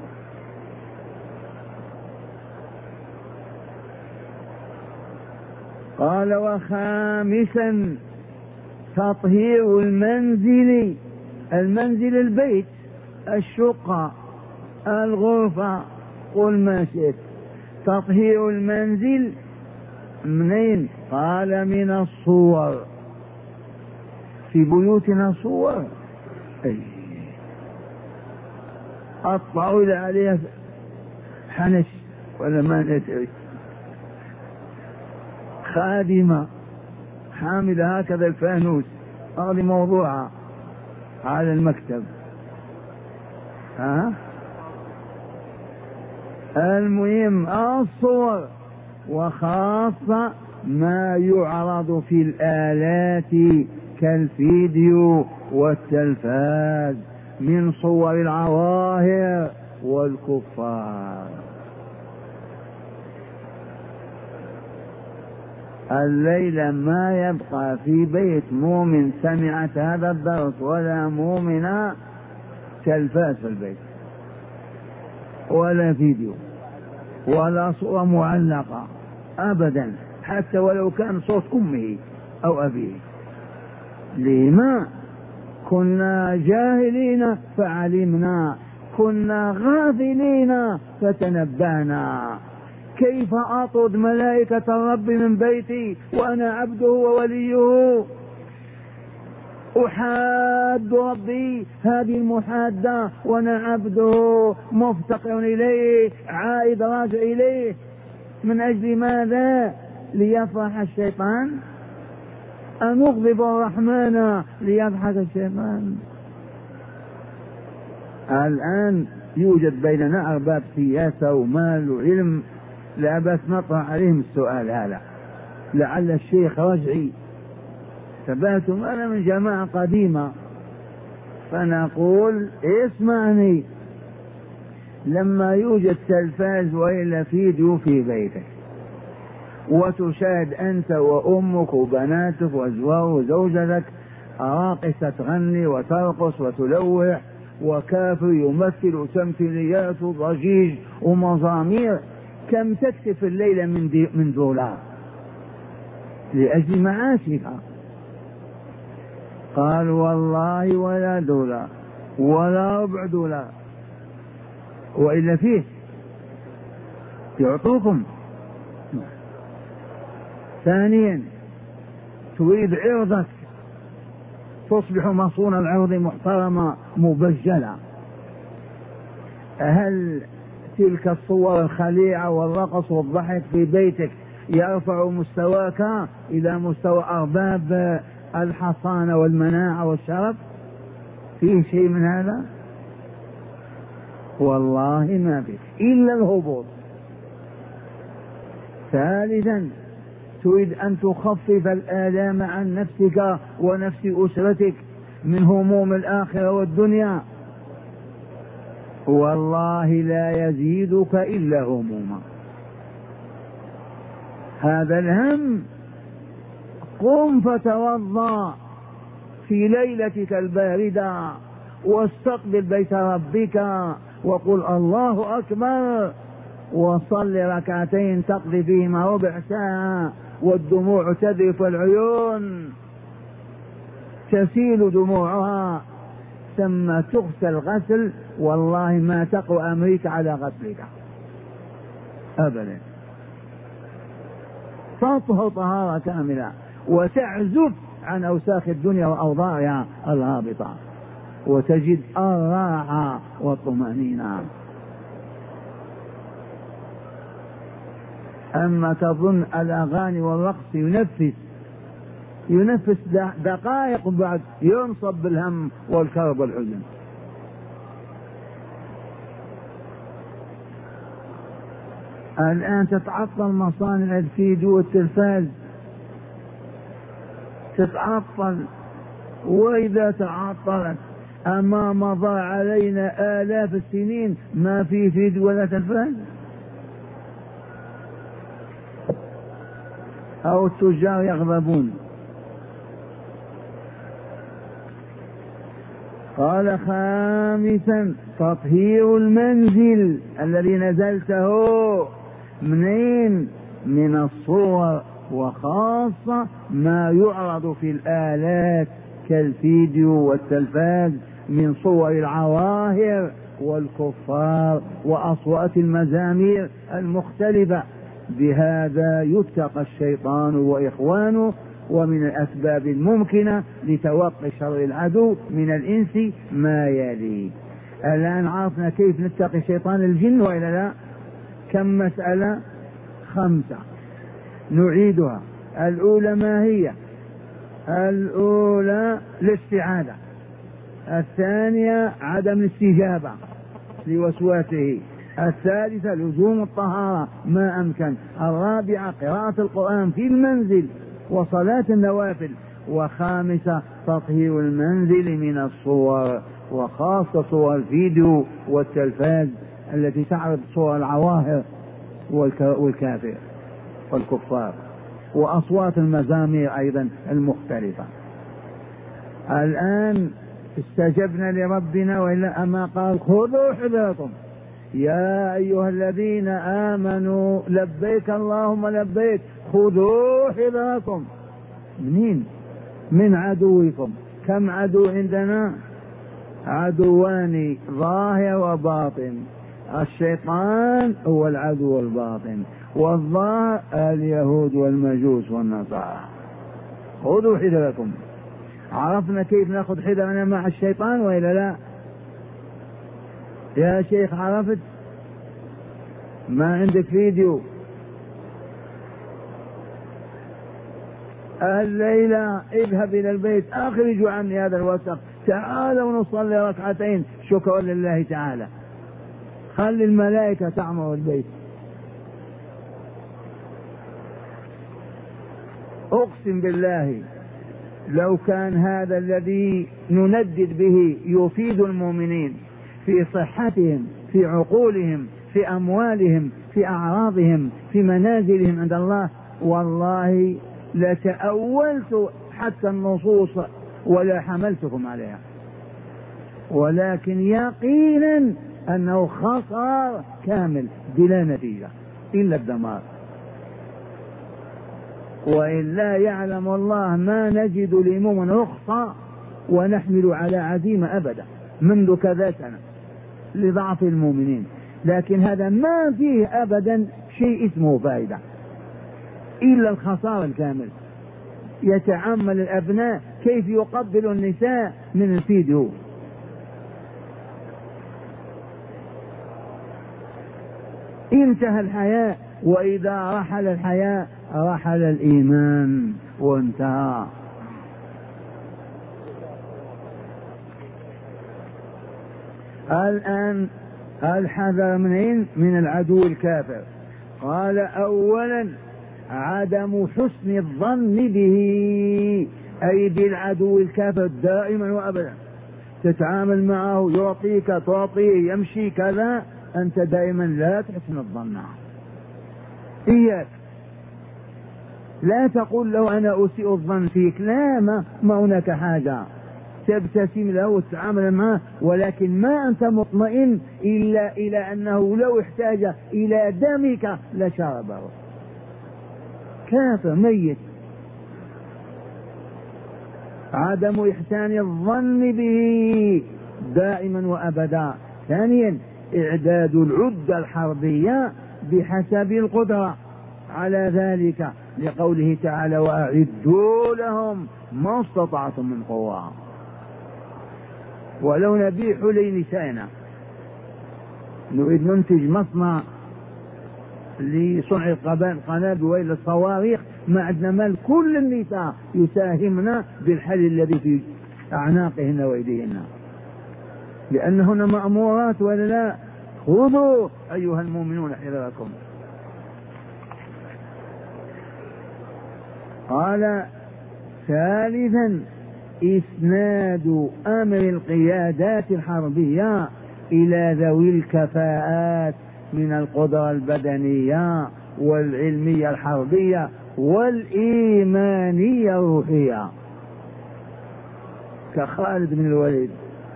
قال وخامسا تطهير المنزل. المنزل البيت، الشقة، الغرفة، قل ما شئت. تطهير المنزل منين؟ قال من الصور. في بيوتنا صور، الطاولة عليها حنش ولا ما ندري، خادمة حاملة هكذا الفانوس، هذه موضوعها على المكتب. المهم الصور، وخاصة ما يعرض في الآلات كالفيديو والتلفاز من صور العواهر والكفار. الليلة ما يبقى في بيت مؤمن سمعت هذا الدرس ولا مؤمنة تلفاز في البيت ولا فيديو ولا صورة معلقة أبدا، حتى ولو كان صوت أمه أو أبيه. لما؟ كنا جاهلين فعلمنا، كنا غافلين فتنبهنا. كيف أطرد ملائكة الرب من بيتي وأنا عبده ووليه؟ أحاد ربي هذه المحادة وأنا عبده مفتقر إليه عائد راجع إليه. من أجل ماذا؟ ليفرح الشيطان؟ أن نغضب الرحمن ليضحك الشيطان؟ الآن يوجد بيننا أرباب سياسة ومال وعلم، لا بأس نطرح عليهم السؤال هذا لعل الشيخ رجعي. ثباتهم أنا من جماعة قديمة، فنقول اسمعني، لما يوجد تلفاز وإلا فيديو في بيتك وتشاهد أنت وأمك وبناتك وزوجتك راقصة تغني وترقص وتلوح وكافر يمثل تمثيليات وضجيج ومزامير، كم تكسب في الليلة من دولار لأجل معاشها؟ قال والله ولا دولار ولا ربع دولار، وإلا فيه يعطوكم. ثانيا تريد عرضك، تصبح مصون العرض محترمة مبجلة. هل تلك الصور الخليعة والرقص والضحك في بيتك يرفع مستواك إلى مستوى أرباب الحصانة والمناعة والشرف؟ فيه شيء من هذا؟ والله ما فيه إلا الهبوط. ثالثا تريد أن تخفف الآلام عن نفسك ونفس أسرتك من هموم الآخرة والدنيا، والله لا يزيدك إلا هموما. هذا الهم قم فتوضأ في ليلتك الباردة واستقبل بيت ربك وقل الله أكبر وصل ركعتين تقضي فيهما ربع ساعة والدموع تذرف العيون تسيل دموعها، ثم تغسل غسل والله ما تقوى أمريكا على غسلك أبدا. تطهر طهارة كاملة وتعزف عن أوساخ الدنيا وأوضاعها الهابطة وتجد الراحة والطمأنينة. أما تظن الأغاني والرقص ينفس دقائق بعد ينصب بالهم والكرب والحزن. الآن تتعطل مصانع الفيديو والتلفاز، تتعطل، وإذا تعطلت أما مضى علينا آلاف السنين ما في فيديو ولا تلفاز؟ أو التجار يغضبون. قال خامسا تطهير المنزل الذي نزلته منين؟ من الصور، وخاصة ما يعرض في الآلات كالفيديو والتلفاز من صور العواهر والكفار وأصوات المزامير المختلفة. بهذا يتقى الشيطان وإخوانه. ومن الأسباب الممكنة لتوقي شر العدو من الإنس ما يلي. الآن عرفنا كيف نتقي شيطان الجن وإلا لا؟ كم مسألة؟ 5 نعيدها. الأولى ما هي؟ الأولى الاستعاذة، الثانية عدم الاستجابة لوسواسه، الثالثة لزوم الطهارة ما أمكن. الرابعة قراءة القرآن في المنزل وصلاة النوافل. وخامسة تطهير المنزل من الصور، وخاصة صور الفيديو والتلفاز التي تعرض صور العواهر والكافر والكفار، وأصوات المزامير أيضا المختلفة. الآن استجبنا لربنا وإلا أما قال خذوا حذركم يا أيها الذين آمنوا لبيك اللهم لبيك خذوا حذركم. منين؟ من عدوكم. كم عدو عندنا؟ عدوان ظاهر وباطن. الشيطان هو العدو الباطن، والظاهر اليهود والمجوس والنصارى. خذوا حذركم. عرفنا كيف نأخذ حذرنا مع الشيطان وإلا لا؟ يا شيخ عرفت؟ ما عندك فيديو؟ الليلة اذهب إلى البيت أخرجوا عني هذا الوسخ، تعالوا نصلي ركعتين شكرا لله تعالى. خلي الملائكة تعمر البيت. أقسم بالله لو كان هذا الذي نندد به يفيد المؤمنين في صحتهم، في عقولهم، في أموالهم، في أعراضهم، في منازلهم عند الله، والله لتأولت حتى النصوص ولا حملتكم عليها، ولكن يقينا أنه خسار كامل بلا نتيجة إلا الدمار. وإلا يعلم الله ما نجد لمؤمن رخصة ونحمل على عزيمة أبدا منذ كذا سنة لضعف المؤمنين، لكن هذا ما فيه أبدا شيء اسمه فائدة إلا الخسارة الكامل. يتعمل الأبناء كيف يقبل النساء من الفيديو. انتهى الحياء، وإذا رحل الحياء رحل الإيمان وانتهى. الآن الحذر من العدو الكافر. قال أولا عدم حسن الظن به، أي بالعدو الكافر دائما وأبدا تتعامل معه، يعطيك تعطيه، يمشي كذا، أنت دائما لا تحسن الظن. إياك لا تقول له أنا أسيء الظن فيك، لا، ما هناك حاجة، تبتسم له وتتعامل معه، ولكن ما أنت مطمئن إلا إلى أنه لو احتاج إلى دمك لشربه. كافر ميت. عدم إحسان الظن به دائما وأبدا. ثانيا إعداد العدة الحربية بحسب القدرة على ذلك، لقوله تعالى وأعدوا لهم ما استطعتم من قوة. ولو نبيح لنسائنا، نريد ننتج مصنع لصنع القنابل وإلى الصواريخ، ما عندنا مال، كل النساء يساهمن بالحل الذي في أعناقهن وأيديهن، لأنهن مأمورات ولا لا. خذوا أيها المؤمنون حذركم. قال ثالثا إسناد أمر القيادات الحربية إلى ذوي الكفاءات من القدرة البدنية والعلمية الحربية والإيمانية الروحية كخالد بن الوليد.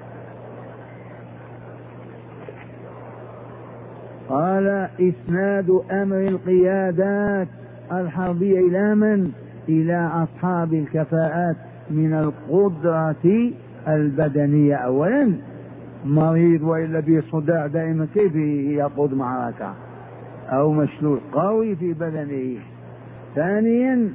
قال إسناد أمر القيادات الحربية إلى من؟ إلى أصحاب الكفاءات من القدرة البدنية. أولا مريض وإلا به صداع دائما كيف يقود معركة، أو مشلول قوي في بدنه. ثانيا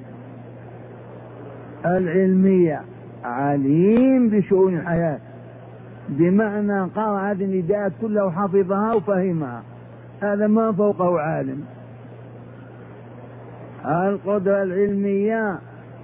العلمية، عليم بشؤون الحياة، بمعنى قرأ هذه النداءات كلها وحفظها وفهمها، هذا ما فوقه عالم. القدرة العلمية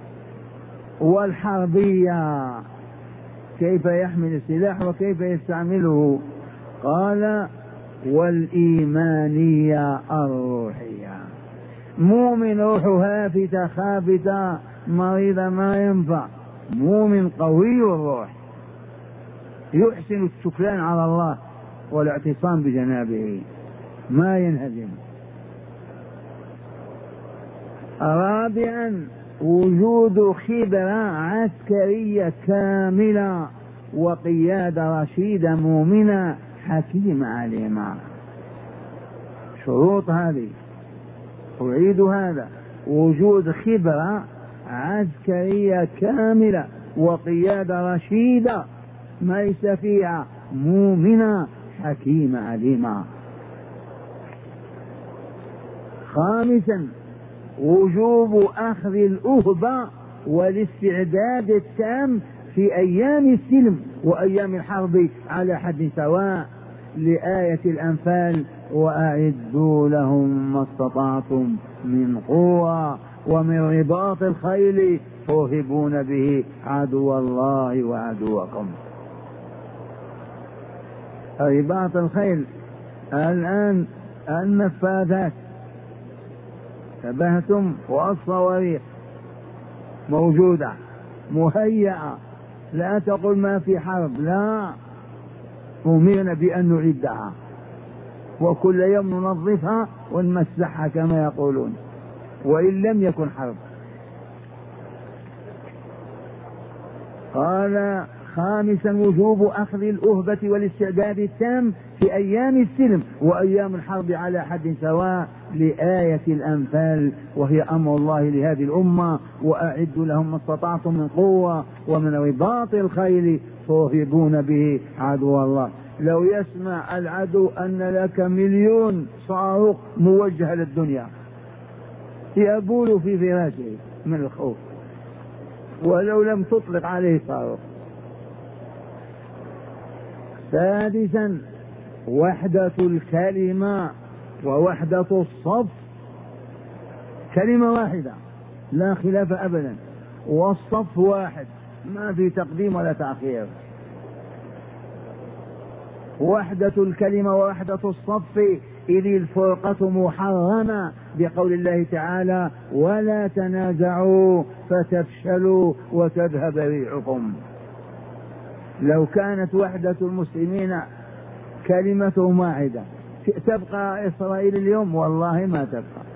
والحربية، كيف يحمل السلاح وكيف يستعمله. قال والإيمانية الروحية. مؤمن روحه هافتة خافتة مريضة ما ينفع، مؤمن قوي الروح يحسن الشكران على الله والاعتصام بجنابه ما ينهزم. رابعا وجود خبرة عسكرية كاملة وقيادة رشيدة مؤمنة حكيمة عليمة. شروط هذه أعيد هذا: وجود خبرة عسكرية كاملة وقيادة رشيدة ليس فيها مؤمنة حكيمة عليمة. خامسا وجوب أخذ الأهبة والاستعداد التام في أيام السلم وأيام الحرب على حد سواء لآية الأنفال: وأعدوا لهم ما استطعتم من قوة ومن رباط الخيل ترهبون به عدو الله وعدوكم. رباط الخيل الآن النفاذات تبهتم والصواريخ موجودة مهيئة، لا تقل ما في حرب، لا، أمرنا بأن نعدها وكل يوم ننظفها ونمسحها كما يقولون وإن لم يكن حرب. قال خامسا وجوب أخذ الأهبة والاستعداد التام في أيام السلم وأيام الحرب على حد سواء لآية الأنفال، وهي أمر الله لهذه الأمة: وأعدوا لهم ما استطعتم من قوة ومن رباط الخيل ترهبون به عدو الله. لو يسمع العدو أن لك 1,000,000 صاروخ موجهة للدنيا يبول في فراشه من الخوف ولو لم تطلق عليه صاروخ. سادسا وحدة الكلمة ووحدة الصف، كلمة واحدة لا خلاف أبدا، والصف واحد ما في تقديم ولا تأخير. وحدة الكلمة ووحدة الصف إذ الفرقة محرمة بقول الله تعالى: ولا تنازعوا فتفشلوا وتذهب ريحكم. لو كانت وحدة المسلمين كلمتهم واحدة تبقى إسرائيل اليوم؟ والله ما تبقى،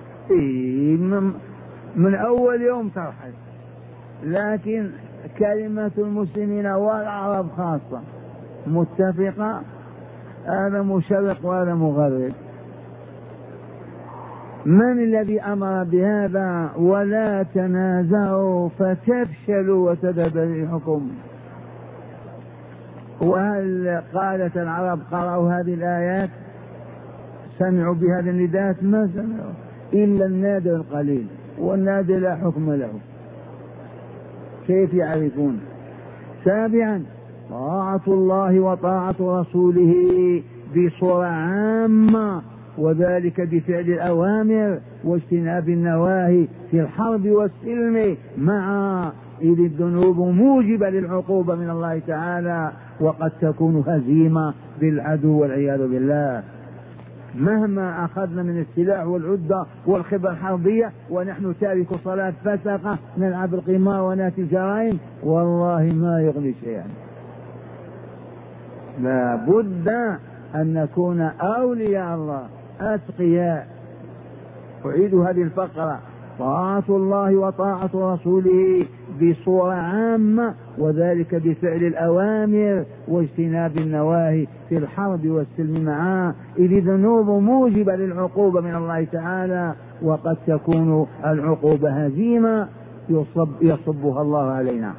من أول يوم ترحل. لكن كلمة المسلمين والعرب خاصة متفقة، هذا مشرق وهذا مغرب. من الذي أمر بهذا؟ ولا تنازعوا فتفشلوا وتذهب ريحكم. وهل قالت العرب قرأوا هذه الآيات سمعوا بهذه النداءات؟ ما سمعوا إلا النادر القليل، والنادر لا حكم له، كيف يعرفون؟ سابعا طاعة الله وطاعة رسوله بصورة عامة، وذلك بفعل الأوامر واجتناب النواهي في الحرب والسلم معا، إذ الذنوب موجبة للعقوبة من الله تعالى، وقد تكون هزيمة بالعدو والعياذ بالله. مهما أخذنا من السلاح والعدة والخبرة الحربية ونحن تارك صلاة فسقة نلعب القمار وناتي الجرائم، والله ما يغني شيئا. لا بد أن نكون أولياء الله أتقياء. أعيد هذه الفقرة: طاعة الله وطاعة رسوله بصورة عامة، وذلك بفعل الأوامر واجتناب النواهي في الحرب والسلم معا، إذ الذنوب موجبة للعقوبة من الله تعالى، وقد تكون العقوبة هزيمة يصبها الله علينا.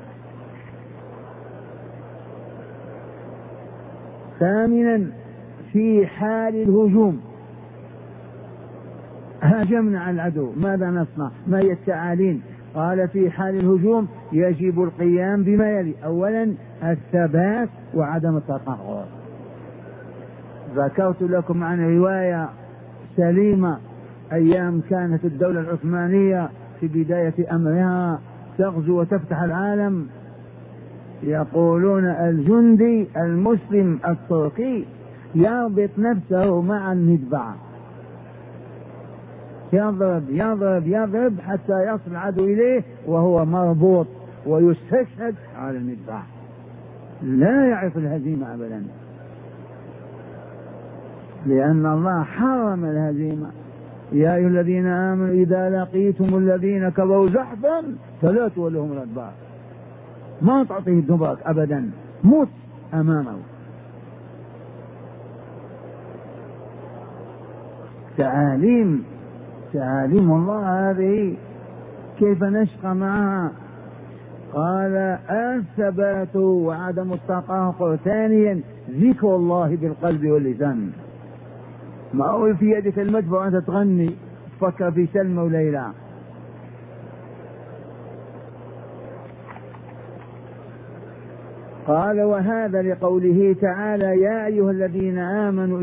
ثامنا في حال الهجوم، هاجمنا على العدو ماذا نصنع؟ ما هي التعاليم؟ قال في حال الهجوم يجب القيام بما يلي: أولا الثبات وعدم التقهقر. ذكرت لكم عن رواية سليمة أيام كانت الدولة العثمانية في بداية أمرها تغزو وتفتح العالم، يقولون الجندي المسلم التركي يربط نفسه مع المدفع، يضرب يضرب يضرب حتى يصل العدو إليه وهو مربوط ويستشهد على المدفع، لا يعرف الهزيمة أبدا، لأن الله حرم الهزيمة. يا أيها الذين آمنوا إذا لقيتم الذين كفروا زحفا فلا تولوهم الأدبار، ما تعطيه الدبرك أبدا، موت أمامه. تعاليم الله هذه كيف نشقى معها؟ قال الثبات وعدم التقهقر. ثانيا ذكر الله بالقلب واللسان. ما هو في يدك المدفع وأنت تغني تفكر في سلمى وليلى. قال وهذا لقوله تعالى يا أيها الذين آمنوا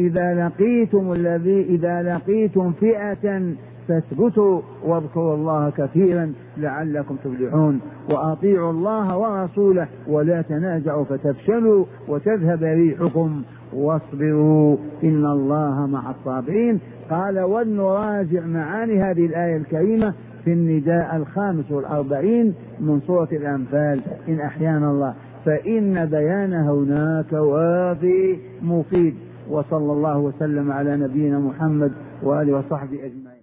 إذا لقيتم فئة فاثبتوا واذكروا الله كثيرا لعلكم تفلحون وأطيعوا الله ورسوله ولا تنازعوا فتفشلوا وتذهب ريحكم واصبروا إن الله مع الصابرين. قال ولنراجع معاني هذه الآية الكريمة في النداء 45 من سورة الأنفال إن أحيانا الله، فإن بيان هناك وافي مفيد. وصلى الله وسلم على نبينا محمد وآله وصحبه أجمعين.